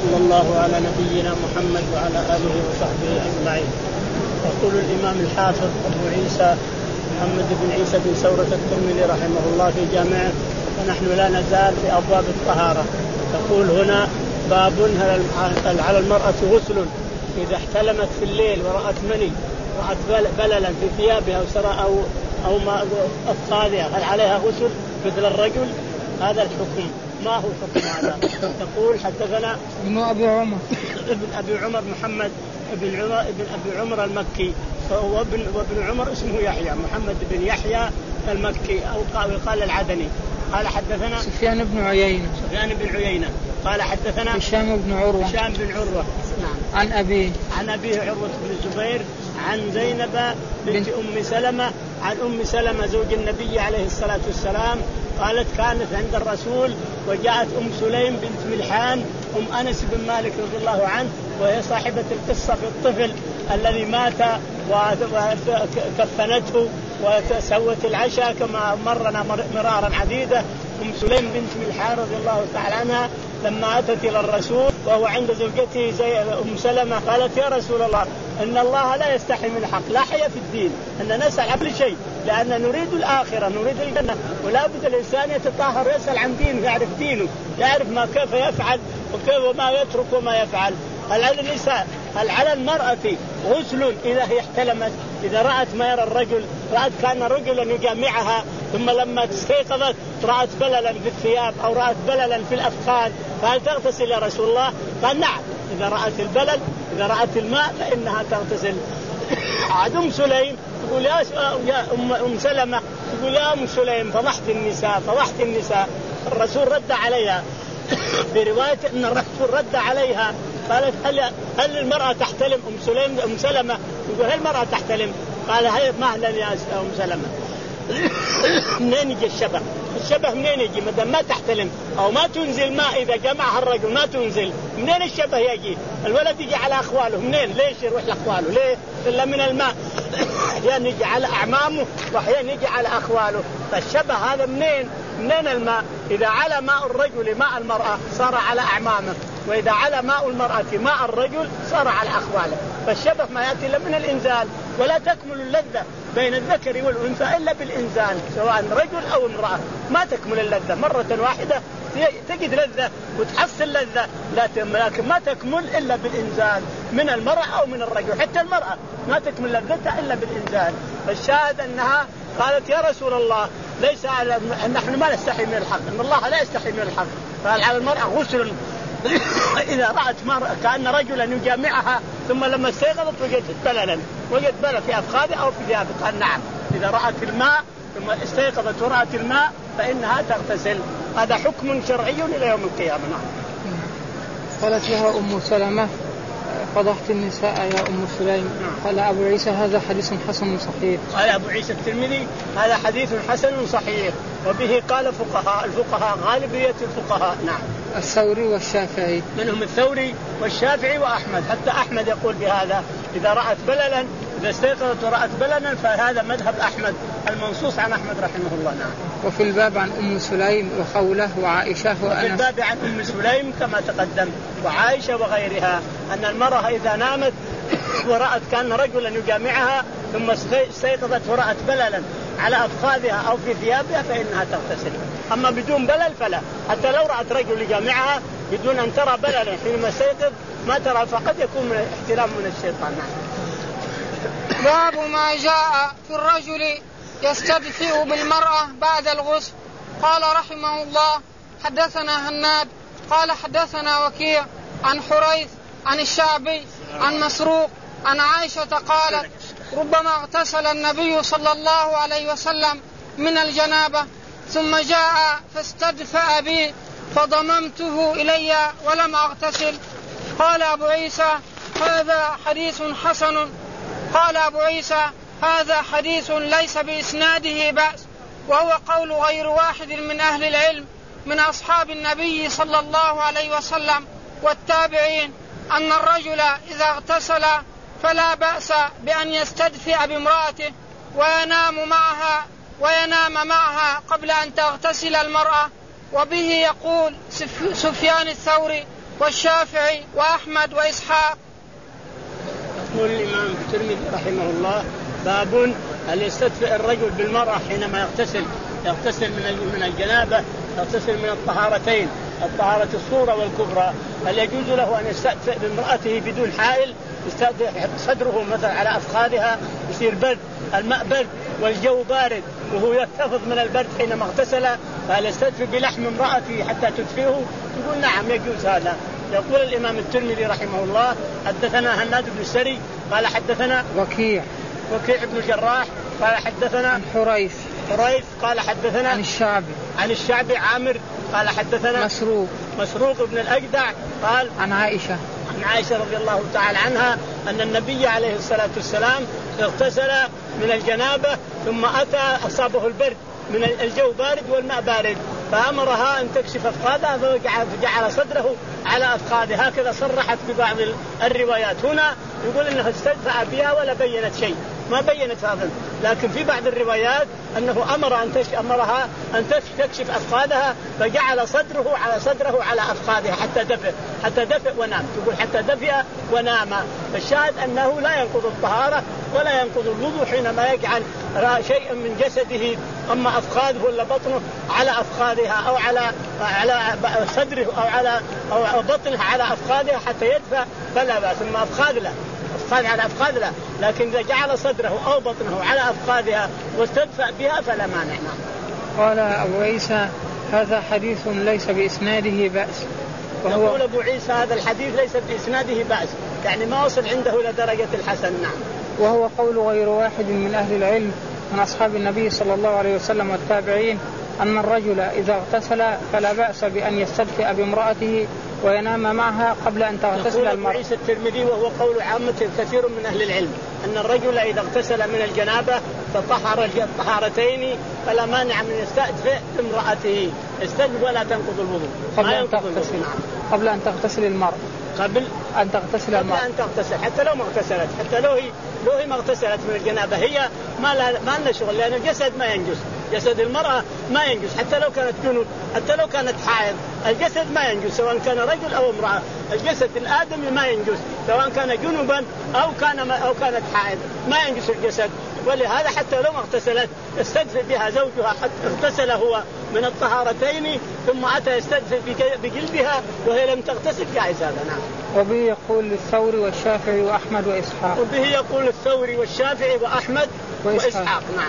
صلى الله على نبينا محمد وعلى آله وصحبه أجمعين. يقول الإمام الحافظ أبو عيسى محمد بن عيسى بن ثورة الترمذي رحمه الله في جامعه، ونحن لا نزال في أبواب الطهارة. يقول هنا باب هل على المرأة غسل إذا احتلمت في الليل ورأت مني، رأت بللا في ثيابها أو سراء أو أو ما أفخاذها، هل عليها غسل مثل الرجل؟ هذا الحكم. ما هو حكم هذا؟ يقول حدثنا ابن أبي عمر ابن أبي عمر محمد ابن عمر ابن أبي عمر المكي، وابن وابن عمر اسمه يحيى محمد بن يحيى المكي أو قال العدني. قال حدثنا سفيان بن عيينة سفيان بن عيينة قال حدثنا هشام بن عروة هشام بن عروة نعم عن أبيه عن أبيه عروة بن الزبير عن زينب بنت أم سلمة عن أم سلمة زوج النبي عليه الصلاة والسلام قالت كانت عند الرسول وجاءت أم سليم بنت ملحان أم أنس بن مالك رضي الله عنه، وهي صاحبة القصة في الطفل الذي مات وكفنته وسوت العشاء كما مرنا مرارا عديدة. أم سليم بنت ملحان رضي الله تعالى عنها لما أتت إلى الرسول وهو عند زوجته زي أم سلمة قالت يا رسول الله إن الله لا يستحي من الحق، لا حياة في الدين أن نسأل عن كل شيء، لأن نريد الآخرة نريد الجنة، ولا بد الإنسان يتطهر يسأل عن دينه، يعرف دينه، يعرف ما كيف يفعل وكيف ما يترك وما يفعل. هل على النساء هل على المرأة غسل إذا هي احتلمت، إذا رأت ما يرى الرجل، رأت كان رجلا يجامعها ثم لما استيقظت رأت بللا في الثياب أو رأت بللا في الأفخاذ، فهل تغتسل يا رسول الله؟ قال نعم، إذا رأت البلل إذا رأت الماء فإنها تغتسل. عاد أم سليم تقول يا يا أم أم سلمة تقول يا أم سليم فضحت النساء فضحت النساء. الرسول رد عليها برواية أن الرسول رد عليها قالت هل هل المرأة تحتلم؟ أم سليم أم سلمة تقول هل المرأة تحتلم؟ قال هي مهلا يا أم سلمة. منين يجي الشبه؟ الشبه منين يجي؟ ما دام ما تحتلم أو ما تنزل ماء إذا جمعها الرجل ما تنزل، منين الشبه يجي؟ الولد يجي على أخواله، منين؟ ليش يروح لأخواله؟ ليه؟ إلا من الماء. أحيانا يجي على أعمامه وأحيانا يجي على أخواله، فالشبه هذا منين؟ منين الماء؟ إذا على ماء الرجل ماء المرأة صار على أعمامه، وإذا على ماء المرأة ماء الرجل صار على أخواله، فالشبه ما يأتي إلا من الإنزال، ولا تكمل اللذة بين الذكر والأنثى إلا بالإنزال، سواء رجل أو امرأة ما تكمل اللذة مرة واحدة، تجد لذة وتحصل لذة، لكن ما تكمل إلا بالإنزال من المرأة أو من الرجل. حتى المرأة ما تكمل لذتها إلا بالإنزال. فالشاهد أنها قالت يا رسول الله ليس على نحن ما نستحي من الحق، إن الله لا يستحي من الحق، قال على المرأة غسل إذا رأت مرأة كأن رجلا يجامعها ثم لما استيقظت وجدت بللا وجدت بلل في أفخاذها أو في ثيابها، قال نعم إذا رأت الماء ثم استيقظت ورأت الماء فإنها تغتسل. هذا حكم شرعي إلى يوم القيامة. قالت لها أم سلمة فضحت النساء يا أم سليم. قال أبو عيسى هذا حديث حسن صحيح. قال أبو عيسى الترمذي هذا حديث حسن صحيح، وبه قال فقهاء الفقهاء غالبية الفقهاء. نعم. الثوري والشافعي منهم الثوري والشافعي وأحمد، حتى أحمد يقول بهذا إذا رأت بللا إذا استيقظت ورأت بللا فهذا مذهب أحمد المنصوص عن أحمد رحمه الله. نعم. وفي الباب عن أم سليم وخولة وعائشة وأنس. وفي الباب عن أم سليم كما تقدم وعائشة وغيرها أن المرأة إذا نامت ورأت كان رجلا يجامعها ثم استيقظت ورأت بللا على أفخاذها أو في ثيابها فإنها تغتسل. أما بدون بلل فلا، حتى لو رأت رجل يجامعها بدون أن ترى بللا حينما استيقظ ما ترى، فقد يكون من احترام من الشيطان. باب ما جاء في الرجل يستدفئ بالمرأة بعد الغسل. قال رحمه الله حدثنا هناد قال حدثنا وكيع عن حريث عن الشعبي عن مسروق عن عائشة قالت ربما اغتسل النبي صلى الله عليه وسلم من الجنابة ثم جاء فاستدفأ بي فضممته إلي ولم أغتسل. قال أبو عيسى هذا حديث حسن. قال أبو عيسى هذا حديث ليس بإسناده بأس، وهو قول غير واحد من أهل العلم من أصحاب النبي صلى الله عليه وسلم والتابعين أن الرجل إذا اغتسل فلا بأس بأن يستدفئ بامرأته وينام معها وينام معها قبل أن تغتسل المرأة. وبه يقول سفيان الثوري والشافعي وأحمد وإسحاق. يقول الإمام الترمذي رحمه الله: باب هل يستدفئ الرجل بالمرأة حينما يغتسل يغتسل من من الجنابة، يغتسل من الطهارتين، الطهارة الصغرى والكبرى، هل يجوز له أن يستدفئ بامرأته بدون حائل؟ يستدفئ صدره مثلا على أفخاذها، يصير برد، الماء برد والجو بارد وهو يحتفظ من البرد حينما اغتسل، فهل يستدفئ بلحم امرأته حتى تدفئه؟ يقول نعم يجوز هذا. يقول الإمام الترمذي رحمه الله: حدثنا هناد بن السري قال حدثنا وكيع وكيع بن الجراح قال حدثنا عن حريث حريث قال حدثنا عن الشعبي عن الشعبي عامر قال حدثنا مسروق مسروق بن الأجدع قال عن عائشة عن عائشة رضي الله تعالى عنها أن النبي عليه الصلاة والسلام اغتسل من الجنابة ثم أتى أصابه البرد من الجو بارد والماء بارد، فأمرها أن تكشف أفخاذها فجعل صدره على أفخاذها، هكذا صرحت في بعض الروايات. هنا يقول أنها استدفع بها ولا بينت شيء، ما بينت هذا، لكن في بعض الروايات أنه أمر أن تش... أمرها أن تكشف أفخاذها فجعل صدره على صدره على أفخاذها حتى دفئ حتى دفئ ونام، تقول حتى دفئ ونام. فالشاهد أنه لا ينقض الطهارة ولا ينقض الوضوء حينما يجعل شيئا من جسده أما أفخاذه ولا بطنه على أفخاذها أو على على صدره أو على أو بطنها على أفخاذها حتى يدفئ فلا بأس. ثم أفخاذ له أفخاذ على أفخاذ له، لكن إذا جعل صدره أو بطنه على أفخاذها واستدفأ بها فلا مانع. قال أبو عيسى: هذا حديث ليس بإسناده بأس. وهو يقول أبو عيسى: هذا الحديث ليس بإسناده بأس، يعني ما وصل عنده إلى درجة الحسن. نعم. وهو قول غير واحد من أهل العلم من أصحاب النبي صلى الله عليه وسلم والتابعين أن الرجل إذا اغتسل فلا بأس بأن يستدفئ بامرأته وينام معها قبل أن تغتسل المرأة. يقول عيسى الترمذي وهو قول عامة كثير من أهل العلم أن الرجل إذا اغتسل من الجنابة فطهر الطهارتين فلا مانع من يستدفئ بامرأته، يستدفئ ولا تنقض الوضوء قبل أن تغتسل قبل أن تغتسل المرأة قبل أن تغتسل المرأة قبل أن تغتسل حتى لو ما اغتسلت، حتى لو هي لو هي ما اغتسلت من الجنابة هي ما لها ما لها شغل، لأن الجسد ما ينجس، جسد المرأة ما ينجس حتى لو كانت جنوب، حتى لو كانت حائض الجسد ما ينجس سواء كان رجل أو امرأة، الجسد الآدمي ما ينجس سواء كان جنوبا أو كان أو كانت حائض ما ينجس الجسد. ولهذا حتى لو ما اغتسلت يستدفئ بها زوجها، حتى اغتسل هو من الطهارتين ثم أتى يستدفئ بجلدها وهي لم تغتسل جائز هذا. نعم. وبه يقول الثوري والشافعي وأحمد وإسحاق. وبه يقول الثوري والشافعي وأحمد وإسحاق, وإسحاق. نعم.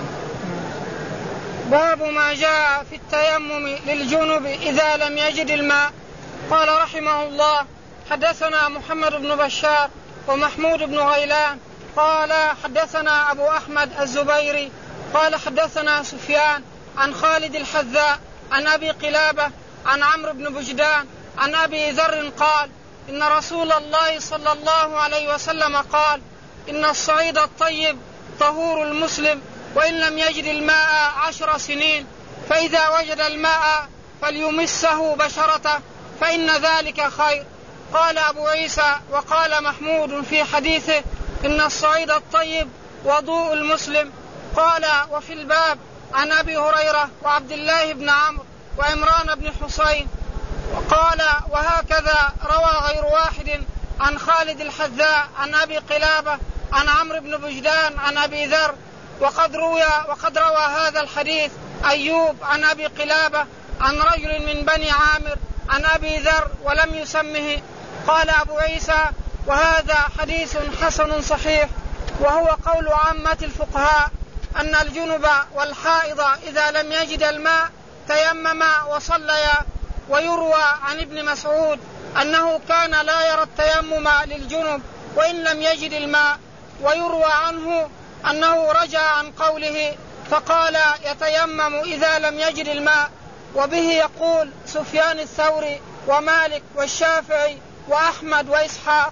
باب ما جاء في التيمم للجنب إذا لم يجد الماء. قال رحمه الله: حدثنا محمد بن بشار ومحمود بن غيلان قال حدثنا أبو أحمد الزبيري قال حدثنا سفيان عن خالد الحذاء عن أبي قلابة عن عمرو بن بجدان عن أبي ذر قال: إن رسول الله صلى الله عليه وسلم قال: إن الصعيد الطيب طهور المسلم وإن لم يجد الماء عشر سنين، فإذا وجد الماء فليمسه بشرته فإن ذلك خير. قال أبو عيسى: وقال محمود في حديثه: إن الصعيد الطيب وضوء المسلم. قال: وفي الباب عن أبي هريرة وعبد الله بن عمرو وعمران بن حسين. وقال: وهكذا روى غير واحد عن خالد الحذاء عن أبي قلابة عن عمرو بن بجدان عن أبي ذر. وقد روى وقد روى هذا الحديث أيوب عن أبي قلابة عن رجل من بني عامر عن أبي ذر ولم يسمه. قال أبو عيسى: وهذا حديث حسن صحيح، وهو قول عامة الفقهاء أن الجنب والحائض إذا لم يجد الماء تيمما وصليا. ويروى عن ابن مسعود أنه كان لا يرى التيمم للجنب وإن لم يجد الماء. ويروى عنه أنه رجع عن قوله فقال: يتيمم إذا لم يجد الماء. وبه يقول سفيان الثوري ومالك والشافعي وأحمد وإسحاق.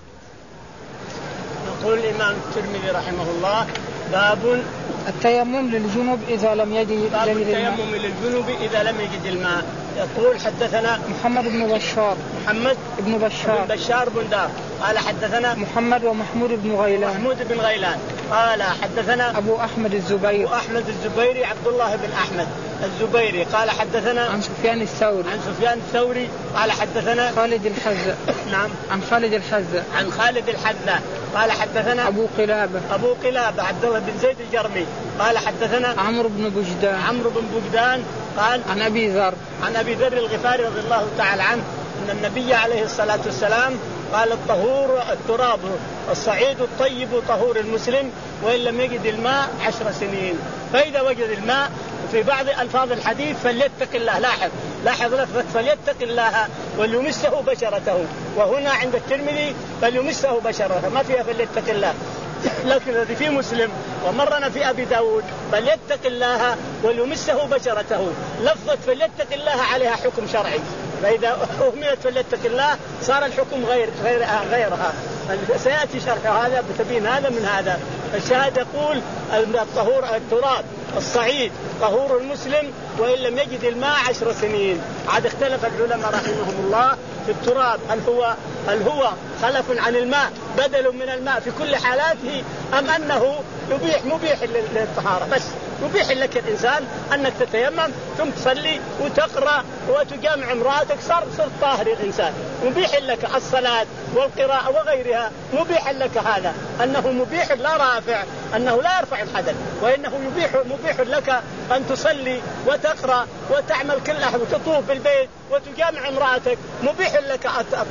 يقول الإمام الترمذي رحمه الله: باب التيمم للجنب إذا لم يجد باب التيمم للجنب إذا لم يجد الماء. يقول: حدثنا محمد بن بشار محمد بن بشار بن بشار بن دار قال حدثنا محمد ومحمود بن غيلان محمود بن غيلان قال حدثنا أبو أحمد الزبيري أبو أحمد الزبيري عبد الله بن أحمد الزبيري قال حدثنا عن سفيان الثوري عن سفيان الثوري قال حدثنا خالد الحذاء نعم عن خالد الحذاء عن خالد الحذاء قال حدثنا أبو قلابة أبو قلابة عبد الله بن زيد الجرمي قال حدثنا عمرو بن بجدان عمرو بن بجدان قال عن أبي ذر عن أبي ذر الغفاري رضي الله تعالى عنه أن النبي عليه الصلاة والسلام قال الطهور التراب الصعيد الطيب طهور المسلم وإن لم يجد الماء عشر سنين. فإذا وجد الماء في بعض ألفاظ الحديث فليتق الله. لاحظ لاحظ لفظة فليتق الله وليمسه بشرته، وهنا عند الترمذي فليمسه بشرته ما فيها فليتق الله، لكن الذي في مسلم ومرنا في أبي داود فليتق الله وليمسه بشرته. لفظة فليتق الله عليها حكم شرعي، فإذا أهملت فليتق الله صار الحكم غير غير غيرها. سيأتي شرح هذا بتبين هذا من هذا. الشاهد يقول الطهور التراب الصعيد طهور المسلم وإن لم يجد الماء عشر سنين. عاد اختلف العلماء رحمهم الله في التراب، هل هو هل هو خلف عن الماء بدل من الماء في كل حالاته، أم أنه يبيح مبيح للطهارة بس يبيح لك الإنسان أنك تتيمم ثم تصلي وتقرأ وتجامع امرأتك صار صرت طاهر الإنسان. مبيح لك الصلاة والقراءة وغيرها، مبيح لك هذا، أنه مبيح لا رافع، أنه لا يرفع الحدث، وإنه يبيح مبيح لك أن تصلي وتقرأ وتعمل كلها وتطوف بالبيت وتجامع امرأتك. مبيح لك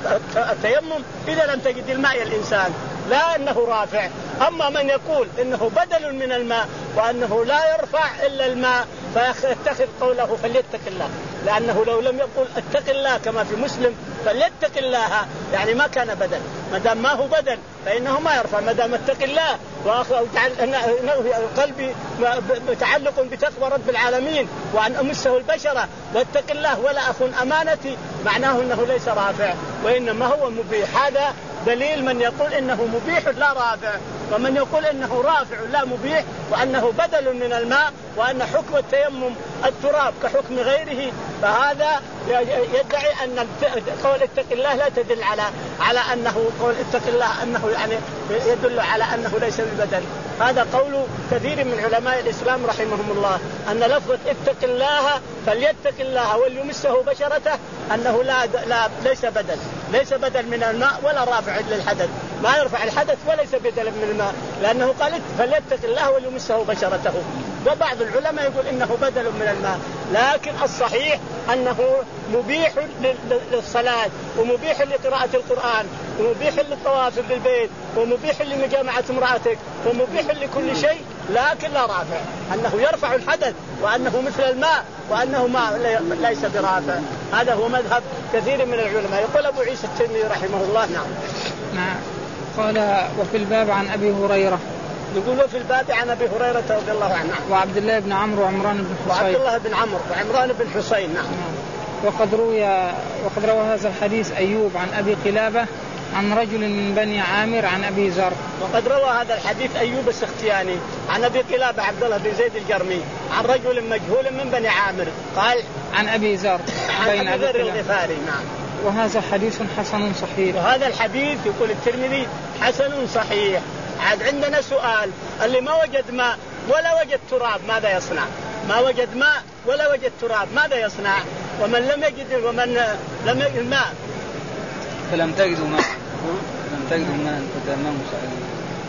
التيمم إذا لم تجد الماء الإنسان، لا أنه رافع. أما من يقول إنه بدل من الماء وأنه لا يرفع إلا الماء فيتخذ قوله فليتق الله، لأنه لو لم يقول اتق الله كما في مسلم فليتق الله يعني ما كان بدل. ما دام ما هو بدل فإنه ما يرفع. ما دام اتق الله وجعل قلبي متعلق بتقوى رب العالمين وأن أمسه البشرة واتق الله ولا أخون أمانتي، معناه أنه ليس رافع وإنما هو مبيح. هذا دليل من يقول إنه مبيح لا رافع، ومن يقول إنه رافع لا مبيح وأنه بدل من الماء وأن حكم التيمم التراب كحكم غيره، فهذا يدعي أن قول اتق الله لا تدل على على أنه قول اتق الله أنه يعني يدل على أنه ليس ببدل. هذا قول كثير من علماء الإسلام رحمهم الله، أن لفظة اتق الله فليتق الله وليمسه بشرته أنه لا, لا ليس بدل ليس بدل من الماء ولا رافع للحدث، ما يرفع الحدث وليس بدل من الماء، لأنه قال فليتق الله وليمسه بشرته. وبعض العلماء يقول إنه بدل من الماء، لكن الصحيح أنه مبيح للصلاة ومبيح لقراءة القرآن ومبيح للطواف بالبيت ومبيح لمجامعة امرأتك ومبيح لكل شيء، لكن لا رافع، أنه يرفع الحدث وأنه مثل الماء وأنه ما ليس برافع. هذا هو مذهب كثير من العلماء. يقول أبو عيسى الترمذي رحمه الله نعم نعم قال وفي الباب عن أبي هريرة، يقولوا في الباب عن أبي هريرة رضي الله عنه وعبد الله بن عمرو وعمران بن حصين وعبد الله بن عمرو وعمران بن حصين نعم. وقد روي وقد روى هذا الحديث أيوب عن أبي قلابة عن رجل من بني عامر عن أبي ذر. وقد روى هذا الحديث أيوب السختياني عن أبي قلابة عبد الله بن زيد الجرمي عن رجل مجهول من بني عامر قال عن أبي ذر عن أبي ذر الغفاري نعم. وهذا حديث حسن صحيح. وهذا الحديث يقول الترمذي حسن صحيح. عاد عندنا سؤال، اللي ما وجد ماء ولا وجد تراب ماذا يصنع؟ ما وجد ماء ولا وجد تراب ماذا يصنع؟ ومن لم يجد ومن لم يجد ماء فلم تجدوا ماء لم تجدوا ماء فتيمموا صعيدا.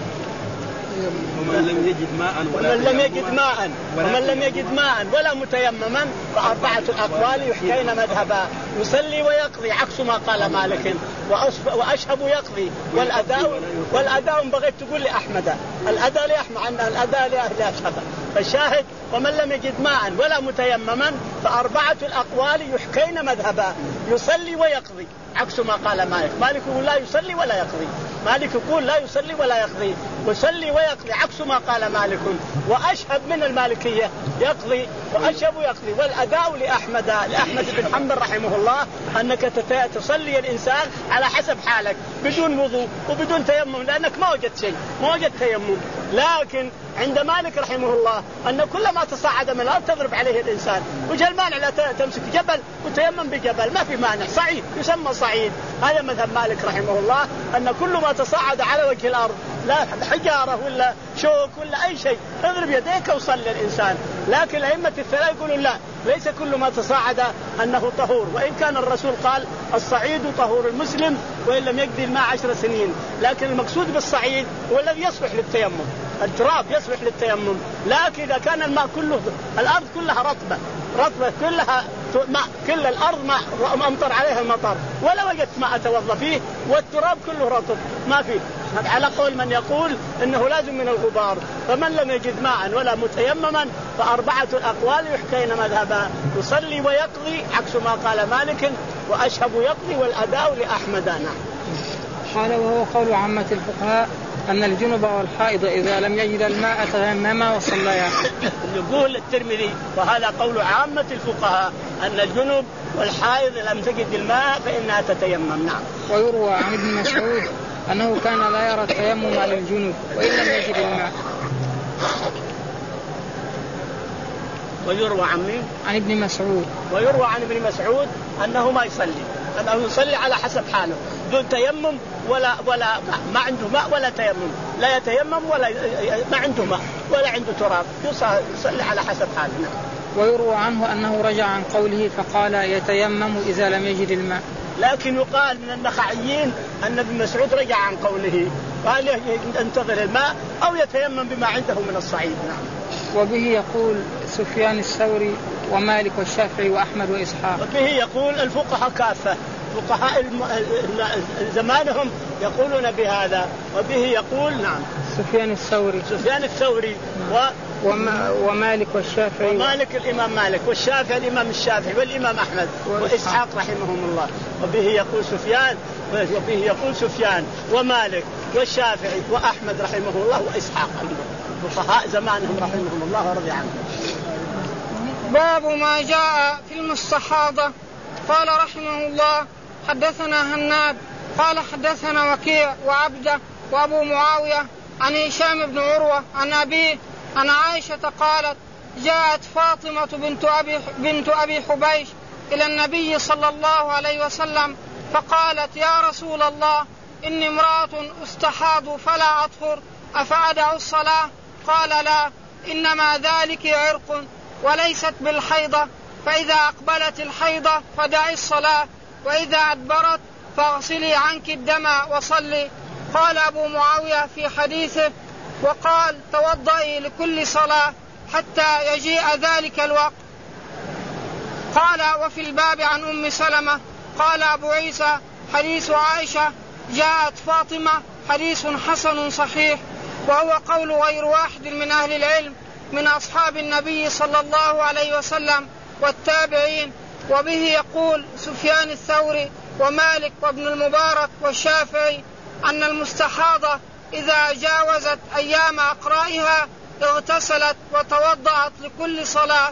ومن لم يجد ماء ومن لم يجد ماء ومن لم يجد ماء ولا متيمما فأربعة الأقوال يحكين مذهبا، يصلي ويقضي عكس ما قال مالك، وأشهب يقضي والأداء والأداء بغيت تقول لأحمد الأداء لأحمد عن الأداء لأهل أشهب. فالشاهد ومن لم يجد ماء ولا متيمما فأربعة الأقوال يحكين مذهبا، يصلي ويقضي عكس ما قال مالك. مالك يقول لا يصلي ولا يقضي، مالك يقول لا يصلي ولا يقضي، ويصلي ويقضي عكس ما قال مالك. وأشهب من المالكية يقضي وأشهب يقضي. والأداء لأحمد لأحمد بن حنبل رحمه الله أنك تصلي الإنسان على حسب حالك بدون وضوء وبدون تيمم، لأنك ما وجدت شيء ما وجدت تيمم. لكن عند مالك رحمه الله أن كل ما تصاعد من الأرض تضرب عليه الإنسان، وجه المانع لا تمسك جبل وتيمم بجبل، ما في مانع، صعيد يسمى صعيد. هذا مذهب مالك رحمه الله أن كل ما تصاعد على وجه الأرض لا حجارة ولا شوك ولا أي شيء، اضرب يديك وصلي الإنسان. لكن أئمة الثلاثة يقولون لا، ليس كل ما تصاعد أنه طهور، وإن كان الرسول قال الصعيد طهور المسلم وإن لم يقضي الماء عشر سنين، لكن المقصود بالصعيد هو الذي يصلح للتيمم، التراب يصلح للتيمم. لكن إذا كان الماء كله، الأرض كلها رطبة رطبة كلها ماء، كل الأرض ماء أمطر عليها المطر، ولا وجدت ماء أتوضأ فيه والتراب كله رطب ما فيه، على قول من يقول إنه لازم من الغبار. فمن لم يجد ماء ولا متيمما فأربعة الأقوال يحكين مذهبا، يصلي ويقضي عكس ما قال مالك، وأشهب يقضي والأداء لأحمد. نعم. قال وهو قول عامة الفقهاء أن الجنب والحائض إذا لم يجد الماء تيمما وصليا. يقول الترمذي وهذا قول عامة الفقهاء أن الجنب والحائض لم تجد الماء فإنها تتيمم. نعم. ويروى عن ابن مسعود أنه كان لا يرى التيمم للجنب وإن لم يجد الماء. ويروى عن مين؟ عن ابن مسعود. ويروى عن ابن مسعود أنه ما يصلي، أنه يصلي على حسب حاله دون تيمم ولا ولا ما عنده ماء ولا تيمم، لا يتيمم ولا ما عنده ماء ولا عنده تراب، يصلي على حسب حاله. ويروى عنه أنه رجع عن قوله فقال يتيمم إذا لم يجد الماء. لكن يقال من النخعيين أن ابن مسعود رجع عن قوله، قال ينتظر الماء أو يتيمم بما عنده من الصعيد. نعم. وبه يقول سفيان الثوري ومالك والشافعي وأحمد وإسحاق. وبه يقول الفقهاء كافة، فقهاء زمانهم يقولون بهذا. وبه يقول نعم سفيان الثوري سفيان الثوري و وما ومالك والشافعي ومالك الإمام مالك والشافعي الإمام الشافعي والإمام أحمد وإسحاق رحمهم الله. وبه يقول سفيان وبه يقول سفيان ومالك والشافعي وأحمد رحمه الله وإسحاق، فقهاء زمانهم رحمهم الله ورضي عنهم. باب ما جاء في المستحاضة. قال رحمه الله حدثنا هناد قال حدثنا وكيع وعبده وأبو معاوية عن هشام بن عروة عن أبيه عن عائشة قالت جاءت فاطمة بنت أبي, بنت أبي حبيش إلى النبي صلى الله عليه وسلم فقالت يا رسول الله إني امرأة استحاض فلا أطهر أفأدع الصلاة؟ قال لا، إنما ذلك عرق وليست بالحيضة، فإذا أقبلت الحيضة فدعي الصلاة، وإذا أدبرت فاغسلي عنك الدم وصلي. قال أبو معاوية في حديثه وقال توضئي لكل صلاة حتى يجيء ذلك الوقت. قال وفي الباب عن أم سلمة. قال أبو عيسى حديث عائشة جاءت فاطمة حديث حسن صحيح، وهو قول غير واحد من أهل العلم من أصحاب النبي صلى الله عليه وسلم والتابعين. وبه يقول سفيان الثوري ومالك وابن المبارك والشافعي أن المستحاضة إذا جاوزت أيام أقرائها اغتسلت وتوضأت لكل صلاة.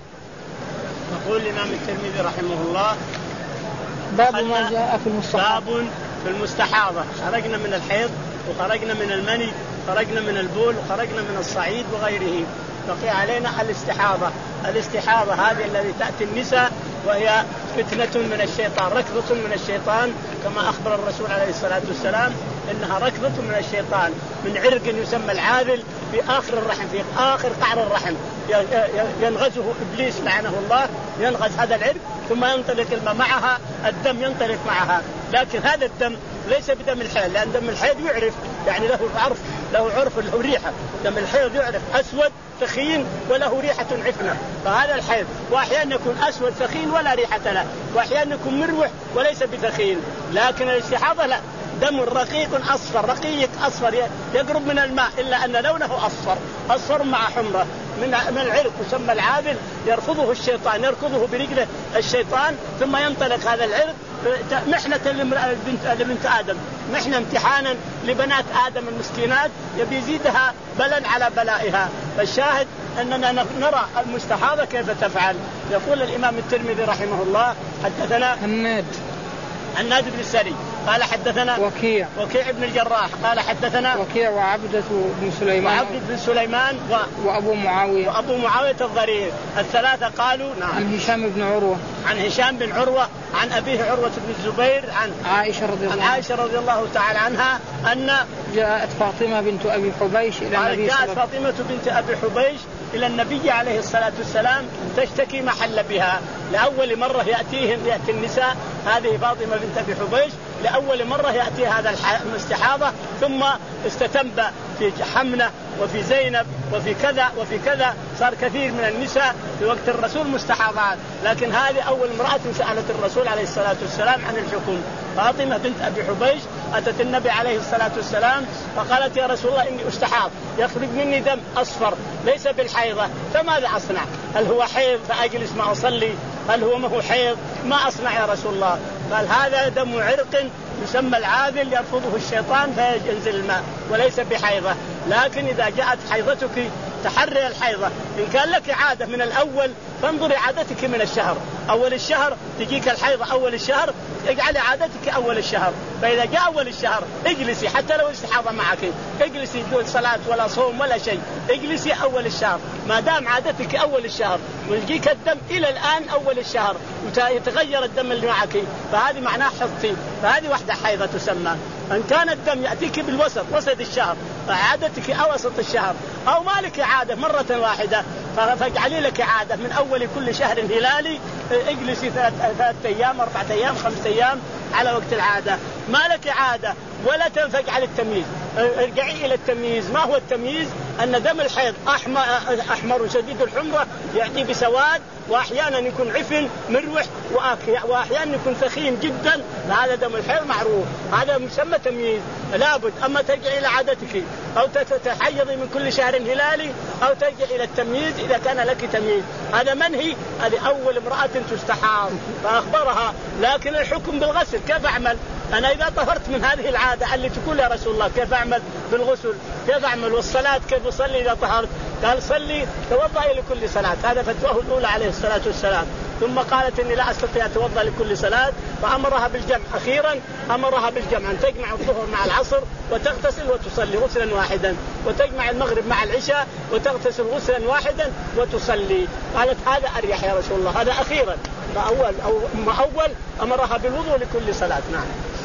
يقول الإمام الترمذي رحمه الله باب ما جاء في المستحاضة. باب في المستحاضة، خرجنا من الحيض وخرجنا من المني، خرجنا من البول وخرجنا من الصعيد وغيره، بقي علينا الاستحاضة. الاستحاضة هذه التي تأتي النساء وهي فتنة من الشيطان، ركضة من الشيطان، كما أخبر الرسول عليه الصلاة والسلام إنها ركضة من الشيطان من عرق يسمى العاذل في آخر الرحم، في آخر قعر الرحم ينغزه إبليس لعنه الله، ينغز هذا العرق ثم ينطلق الماء معها، الدم ينطلق معها. لكن هذا الدم ليس بدم الحيض، لأن دم الحيض يعرف يعني له عرف، له عرف له ريحة. دم الحيض يعرف أسود ثخين وله ريحة عفنة، فهذا الحيض وأحيانا يكون أسود ثخين ولا ريحة له، وأحيانا يكون مروح وليس بثخين. لكن الاستحاضة لا، دم رقيق أصفر، رقيق أصفر يقرب من الماء إلا أن لونه أصفر، أصفر مع حمرة من من العرق يسمى العاذل، يرفضه الشيطان، يركضه برجله الشيطان، ثم ينطلق هذا العرق محنة لبنت آدم، محنة امتحانا لبنات آدم المسكينات، يبي يزيدها بلا على بلائها. فالشاهد أننا نرى المستحاضة كيف تفعل. يقول الإمام الترمذي رحمه الله حدثنا هناد هناد بن السري قال حدثنا وكيع وكيع بن الجراح قال حدثنا وكيع وعبدة بن سليمان وعبد بن سليمان و... وأبو معاوية وأبو معاوية الضرير. الثلاثة قالوا نعم. عن هشام بن عروة عن هشام بن عروة عن أبيه عروة بن الزبير عن عائشة رضي الله, عن عائشة رضي الله تعالى عنها أن جاءت فاطمة بنت أبي حبيش إلى النبي جاءت فاطمة بنت أبي حبيش إلى النبي عليه الصلاة والسلام تشتكي ما حل بها. لأول مرة يأتيهم يأتي النساء هذه فاطمة بنت أبي حبيش لأول مرة يأتي هذا الاستحاضة، ثم استتم في حمنة وفي زينب وفي كذا وفي كذا، صار كثير من النساء في وقت الرسول مستحاضات، لكن هذه أول امرأة سألت الرسول عليه الصلاة والسلام عن الحكم. فاطمة بنت أبي حبيش أتت النبي عليه الصلاة والسلام فقالت يا رسول الله إني أستحاض يخرج مني دم أصفر ليس بالحيضة، فماذا أصنع؟ هل هو حيض فأجلس ما أصلي؟ هل هو ما هو حيض؟ ما أصنع يا رسول الله؟ قال هذا دم عرق يسمى العاذل يرفضه الشيطان فينزل الماء وليس بحيضة، لكن إذا جاءت حيضتك تحري الحيضة. إن كان لك عادة من الأول فانظري عادتك من الشهر، أول الشهر تجيك الحيضة أول الشهر اجعلي عادتك أول الشهر، فإذا جاء أول الشهر اجلسي حتى لو استحاضة معك اجلسي دون صلاة ولا صوم ولا شيء، اجلسي أول الشهر ما دام عادتك أول الشهر ويجيك الدم إلى الآن أول الشهر يتغير الدم اللي معك فهذه معناه حطي، فهذه واحدة حيضة تسمى. إن كان الدم يأتيك بالوسط وسط الشهر فعادتك أوسط الشهر أو مالك عادة مرة واحدة فاجعلي لك عادة من أول كل شهر هلالي اجلسي ثلاثة أيام أربعة أيام خمسة أيام على وقت العادة. ما لك عادة ولا تنفق على التمييز ارجعي إلى التمييز. ما هو التمييز؟ أن دم الحيض أحمر, أحمر شديد الحمرة يأتي بسواد وأحيانا يكون عفن مروح وأحيانا يكون ثخين جدا، هذا دم الحيض معروف، هذا مسمى تمييز لابد. أما ترجعي إلى عادتك أو تتحيضي من كل شهر هلالي أو ترجعي إلى التمييز إذا كان لك تمييز هذا منهي. هذه أول امرأة تستحاض فأخبرها، لكن الحكم بالغسل كيف أعمل؟ أنا إذا طهرت من هذه العادة اللي تقول يا رسول الله كيف أعمل بالغسل؟ كيف أعمل؟ والصلاة كيف أصلي إذا طهرت؟ قال صلي توضأي لكل صلاة، هذا فتواه الأولى عليه الصلاة والسلام. ثم قالت إني لا أستطيع أتوضأ لكل صلاة فأمرها بالجمع. أخيرا أمرها بالجمع أن تجمع الظهر مع العصر وتغتسل وتصلي غسلا واحدا، وتجمع المغرب مع العشاء وتغتسل غسلا واحدا وتصلي. قالت هذا أريح يا رسول الله، هذا أخيرا. فأول أو أول أمرها بالوضوء لكل صلاة. نعم.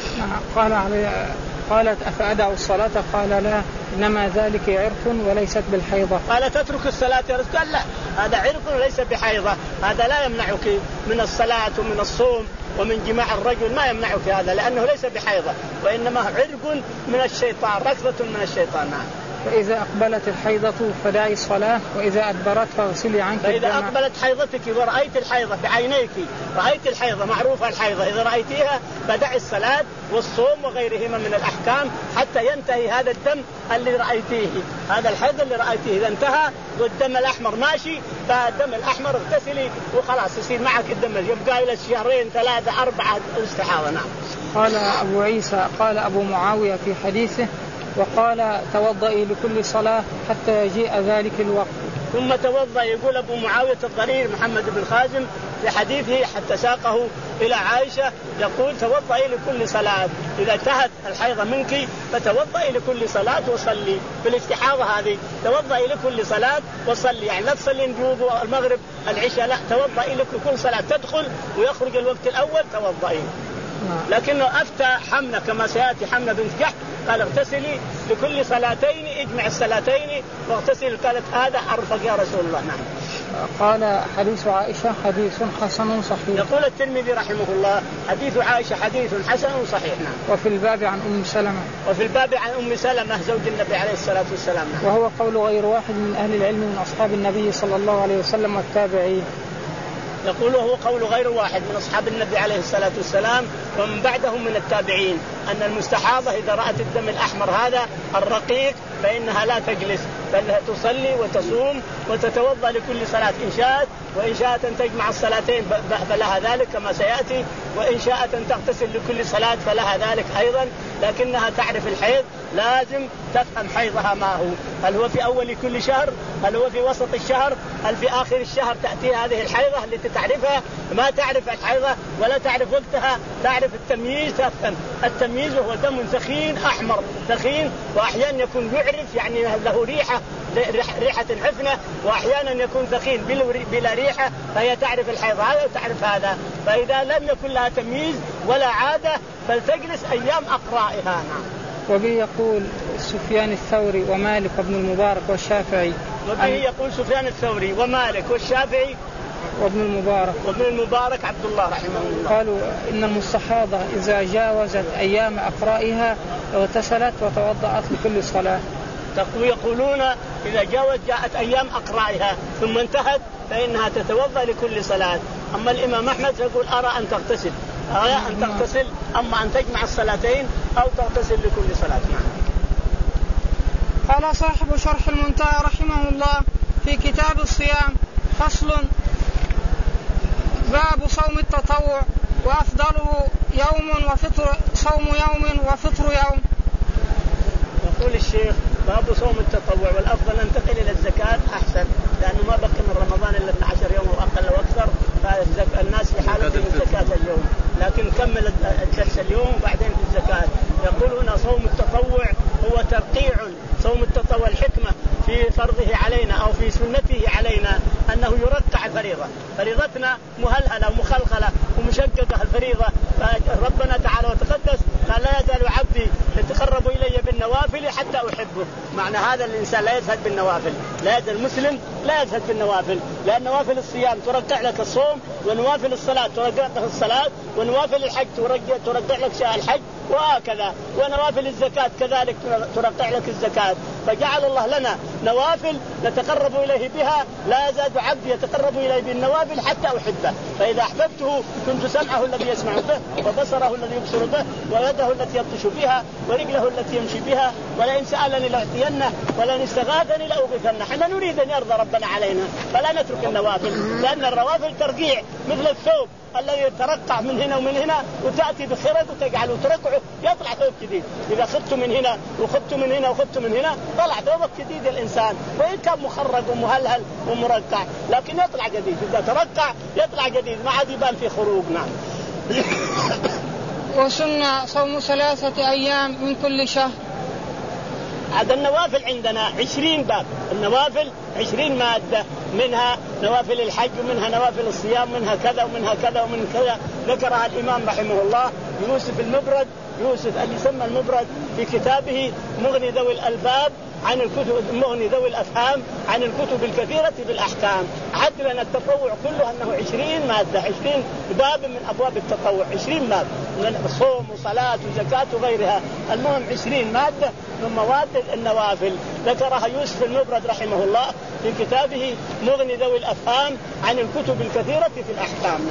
قال علي قالت أفأدع الصلاة؟ قال لا، إنما ذلك عرق وليست بالحيضة. قال تترك الصلاة يا رسول؟ قال لا، هذا عرق وليس بحيضة، هذا لا يمنعك من الصلاة ومن الصوم ومن جماع الرجل، ما يمنعك هذا لأنه ليس بحيضة وإنما عرق من الشيطان، ركضة من الشيطان. نعم. فإذا أقبلت الحيضة فدعي الصلاة وإذا أدبرت فاغسلي عنك الدم. فإذا أقبلت حيضتك ورأيت الحيضة بعينيك، رأيت الحيضة معروفة الحيضة، إذا رأيتيها فدعي الصلاة والصوم وغيرهما من الأحكام حتى ينتهي هذا الدم اللي رأيتيه، هذا الحيض اللي رأيتيه إذا انتهى والدم الأحمر ماشي فالدم الأحمر اغتسلي وخلاص يصير معك الدم يبقى إلى شهرين ثلاثة أربعة استحاضة. نعم. قال أبو عيسى قال أبو معاوية في حديثه وقال توضئي لكل صلاة حتى يجيء ذلك الوقت. ثم توضأ. يقول أبو معاوية الضرير محمد بن خازم في حديثه حتى ساقه إلى عائشة يقول توضئي لكل صلاة، إذا انتهت الحيضة منك فتوضئي لكل صلاة وصلي. في الاستحاضة هذه توضئي لكل صلاة وصلي، يعني لا تصلين بوضوء المغرب العشاء، لا توضئي لكل صلاة تدخل ويخرج الوقت الأول توضئي. لكنه أفتى حمنة كما سيأتي حمنة بنت جحش قال اغتسلي لكل صلاتين اجمع الصلاتين واغتسل، قالت هذا أرفق يا رسول الله. نعم. قال حديث عائشة حديث حسن صحيح. يقول الترمذي رحمه الله حديث عائشة حديث حسن صحيح. نعم. وفي الباب عن أم سلمة وفي الباب عن أم سلمة زوج النبي عليه الصلاة والسلام. نعم. وهو قول غير واحد من أهل العلم من أصحاب النبي صلى الله عليه وسلم والتابعين. يقول وهو قول غير واحد من أصحاب النبي عليه الصلاة والسلام ومن بعدهم من التابعين أن المستحاضة إذا رأت الدم الأحمر هذا الرقيق فإنها لا تجلس بل تصلي وتصوم وتتوضأ لكل صلاة إن شاءت، وإن شاءت أن تجمع الصلاتين فلها ذلك كما سيأتي، وإن شاءت أن تغتسل لكل صلاة فلها ذلك أيضا. لكنها تعرف الحيض لازم تفهم حيضها ما هو، هل هو في أول كل شهر، هل هو في وسط الشهر، هل في آخر الشهر تأتي هذه الحيضة التي تعرفها. ما تعرف الحيضة ولا تعرف وقتها، تعرف التمييز، تفهم التمييز وهو دم ثخين أحمر ثخين، وأحيانا يكون يعرف يعني له ريحة ريحة حفنة، وأحيانا يكون ثخين بلا ريحة، فهي تعرف الحيض هذا وتعرف هذا. فإذا لم يكن لها تمييز ولا عادة فلتجلس أيام أقرائها. وبه يقول سفيان الثوري ومالك وابن المبارك والشافعي. وبه يقول سفيان الثوري ومالك والشافعي وابن المبارك وابن المبارك عبد الله رحمه الله قالوا إن المستحاضة إذا جاوزت أيام أقرائها اغتسلت وتوضأت لكل صلاة. يقولون إذا جاوز جاءت أيام أقرائها ثم انتهت فإنها تتوضأ لكل صلاة. أما الإمام أحمد يقول أرى أن تغتسل، أرى أن تغتسل، أما أن تجمع الصلاتين أو تغتسل لكل صلاة. قال صاحب شرح المنتهى رحمه الله في كتاب الصيام فصل: باب صوم التطوع وأفضله يوم وفطر صوم يوم وفطر يوم. يقول الشيخ: باب صوم التطوع والأفضل ننتقل إلى الزكاة أحسن، لأنه ما بقي من رمضان إلا اثنا عشر يوم وأقل وأكثر، فالناس في حالة الزكاة اليوم، لكن كمل الدرس اليوم وبعدين في الزكاة. يقول هنا صوم التطوع هو ترقيع. صوم التطوع الحكمة في فرضه علينا أو في سنته علينا أنه يرقع الفريضة. فريضتنا مهلهلة ومخلخلة ومشققة الفريضة، فربنا تعالى وتقدس قال: لا يزال عبدي يتقرب إلي بالنوافل حتى أحبه. معنى هذا الإنسان لا يزهد بالنوافل، لا يزال المسلم لا يزهد بالنوافل، لأن نوافل الصيام ترقع لك الصوم، ونوافل الصلاة ترقع لك الصلاة، ونوافل الحج ترقع لك الحج، وهكذا، ونوافل الزكاة كذلك ترقع لك الزكاة. فجعل الله لنا نوافل نتقرب إليه بها، لا يزال عبدي يتقرب إليه بالنوافل حتى أحبه. فإذا أحببته كنت سمعه الذي يسمع به، وبصره الذي يبصر به، ويده التي يبطش بها، ورجله التي يمشي بها، ولئن سألني لأعطينه، ولئن استغاثني لأغيثنه. حنا نريد أن يرضى ربنا علينا فلا نترك النوافل، لأن الروافل ترقيع مثل الثوب الذي يترقع من هنا ومن هنا، وتأتي بخرق وتجعله ترقعه يطلع ثوب جديد. إذا خدت من هنا وخدت من هنا وخدت من هنا طلع ثوب جديد الإنسان، وإن كان مخرق ومهلهل ومرقع لكن يطلع جديد. إذا ترقع يطلع جديد ما عاد يبان في خروج. نعم. وسنة صوم ثلاثة أيام من كل شهر. هذا النوافل عندنا عشرين باب، النوافل عشرين مادة، منها نوافل الحج ومنها نوافل الصيام، منها كذا ومنها كذا ومن كذا. ذكرها الإمام رحمه الله يوسف المبرد، يوسف اللي يسمى المبرد في كتابه مغني ذوي الألباب عن الكتب، مغني ذوي الأفهام عن الكتب الكثيرة في الأحكام. عد لنا التطوع كله أنه عشرين مادة، عشرين باب من أبواب التطوع، عشرين باب من صوم وصلاة وزكاة وغيرها. المهم عشرين مادة من مواد النوافل ذكرها يوسف المبرد رحمه الله في كتابه مغني ذوي الأفهام عن الكتب الكثيرة في الأحكام.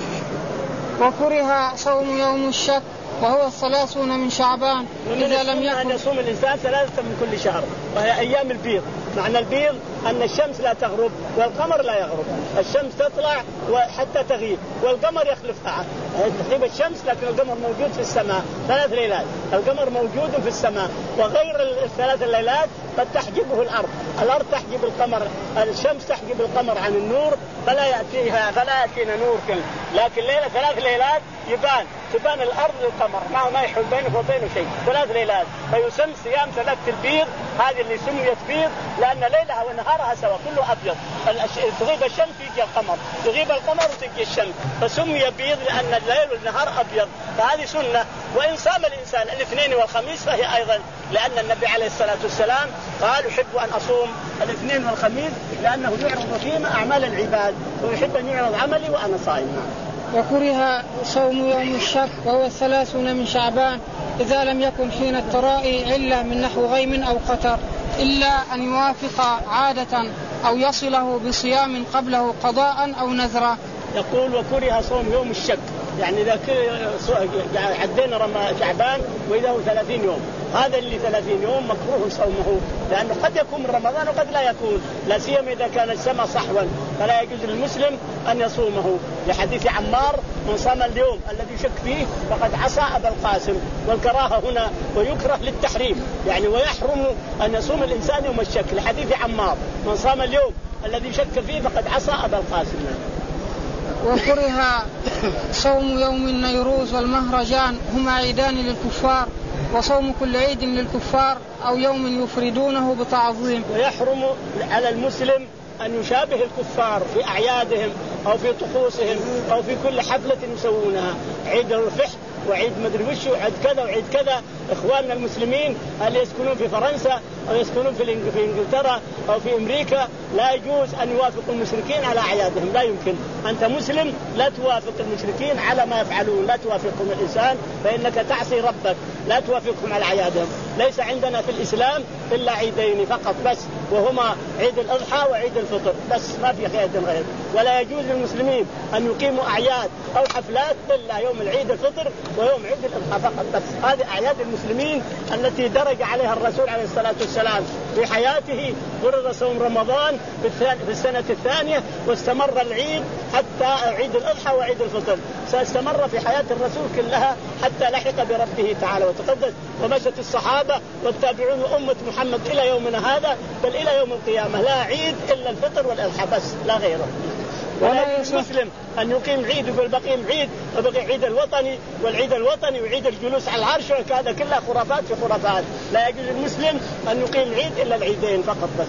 وكره صوم يوم الشك وهو الثلاثون من شعبان إذا لم يكن. أن يصوم الإنسان ثلاثة من كل شهر، وهي أيام البيض. معنى البيض أن الشمس لا تغرب والقمر لا يغرب، الشمس تطلع وحتى تغيب والقمر يخلفها. تغيب الشمس لكن القمر موجود في السماء ثلاث ليلات، القمر موجود في السماء. وغير الثلاث الليلات قد تحجبه الأرض، الأرض تحجب القمر، الشمس تحجب القمر عن النور فلا يأتيها فلا يأتينا نور كل. لكن ليلة ثلاث ليلات يبان تبان الأرض للقمر ما ما يحول بينه وبينه شيء، ثلاث ليلات. فيسمى صيام ثلاثة البيض، هذه اللي سميت بيض لأن ليلها ونهارها سوا كله أبيض. تغيب الشمس يجي القمر، تغيب القمر وتجي الشمس، فسمي بيض لأن الليل والنهار أبيض. فهذه سنة. وإن صام الإنسان الاثنين والخميس فهي أيضا، لأن النبي عليه الصلاة والسلام قال: أحب أن أصوم الاثنين والخميس لأنه يعرض فيما أعمال العباد، ويحب أن يعرض عملي وأنا صائم. وكره صوم يوم الشك وهو الثلاثون من شعبان إذا لم يكن حين الترائي علة من نحو غيم أو قتر، إلا أن يوافق عادة أو يصله بصيام قبله قضاء أو نذرا. يقول: وكره صوم يوم الشك، يعني إذا عدينا شعبان وإذا هو ثلاثين يوم، هذا اللي ثلاثين يوم مكروه صومه، لأنه قد يكون من رمضان وقد لا يكون، لا سيما إذا كان السماء صحوا فلا يجوز للمسلم أن يصومه، لحديث عمار من صام اليوم الذي شك فيه فقد عصى أبا القاسم. والكراهة هنا ويكره للتحريم يعني، ويحرم أن يصوم الإنسان يوم الشك، لحديث عمار من صام اليوم الذي شك فيه فقد عصى أبا القاسم. وكره صوم يوم النيروز والمهرجان هما عيدان للكفار، وصوم كل عيد للكفار أو يوم يفردونه بتعظيم. ويحرم على المسلم أن يشابه الكفار في أعيادهم أو في طقوسهم أو في كل حفلة يسوونها، عيد الفحش وعيد مدري وش وعيد كذا وعيد كذا. إخواننا المسلمين اللي يسكنون في فرنسا أو يسكنون في إنجلترا أو في أمريكا لا يجوز أن يوافقوا المشركين على أعيادهم، لا يمكن. أنت مسلم لا توافق المشركين على ما يفعلون، لا توافقهم الإنسان فإنك تعصي ربك، لا توافقهم على أعيادهم. ليس عندنا في الإسلام إلا عيدين فقط بس، وهما عيد الأضحى وعيد الفطر بس، ما في عيد غير. ولا يجوز للمسلمين أن يقيموا أعياد أو حفلات إلا يوم العيد الفطر ويوم عيد الأضحى فقط بس. هذه أعياد المسلمين التي درج عليها الرسول عليه الصلاة والسلام في حياته. فرض صوم رمضان في السنة الثانية واستمر العيد حتى عيد الأضحى وعيد الفطر، ساستمر في حياة الرسول كلها حتى لحق بربه تعالى وتقدس. ومشت الصحابة والتابعون أمة محمد إلى يومنا هذا بل إلى يوم القيامة لا عيد إلا الفطر والأضحى بس لا غيره. ولا يجوز المسلم أن يقيم عيد يقول بقيم عيد وبقي عيد الوطني والعيد الوطني وعيد الجلوس على العرش، وهذا كلها خرافات في خرافات. لا يجوز المسلم أن يقيم عيد إلا العيدين فقط بس.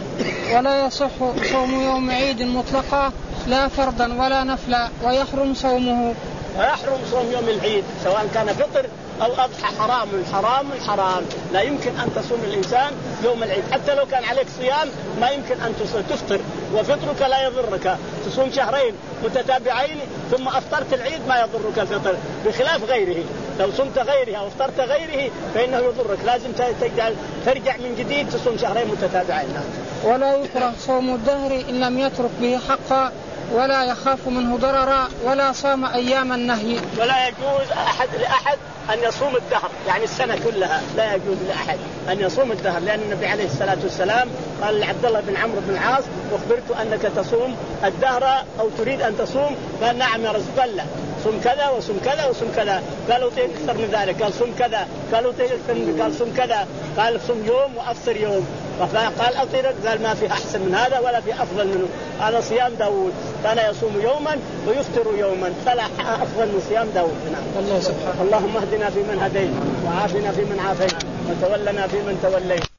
ولا يصح صوم يوم عيد مطلقا لا فرضا ولا نفلا، ويحرم صومه. ويحرم صوم يوم العيد سواء كان فطر أو أضحى، حرام حرام حرام. لا يمكن أن تصوم الإنسان يوم العيد حتى لو كان عليك صيام، ما يمكن أن تفطر، وفطرك لا يضرك. تصوم شهرين متتابعين ثم أفطرت العيد ما يضرك الفطر، بخلاف غيره. لو صمت غيرها أو افطرت غيره فإنه يضرك، لازم ترجع من جديد تصوم شهرين متتابعين. ولا يكره صوم الدهر إن لم يترك به حقا ولا يخاف منه ضررا ولا صام أيام النهي. ولا يجوز أحد لأحد أن يصوم الدهر يعني السنة كلها، لا يجوز لأحد أن يصوم الدهر، لأن النبي عليه الصلاة والسلام قال لعبد الله بن عمرو بن العاص أخبرت أنك تصوم الدهر أو تريد أن تصوم؟ قال نعم يا رسول الله، صم كذا وصم كذا وصم كذا. قالوا طيب أكثر من ذلك، قال صم كذا. قالوا طيب أكثر من، قال صم كذا. قال صم يوم وأفطر يوم. فقال أطير، قال ما في أحسن من هذا ولا في أفضل منه، هذا صيام داود كان يصوم يوما ويفطر يوما، فلا أفضل من صيام داود. نعم. الله سبحانه. اللهم اهدنا فيمن هديت وعافنا فيمن عافيت وتولنا فيمن توليت.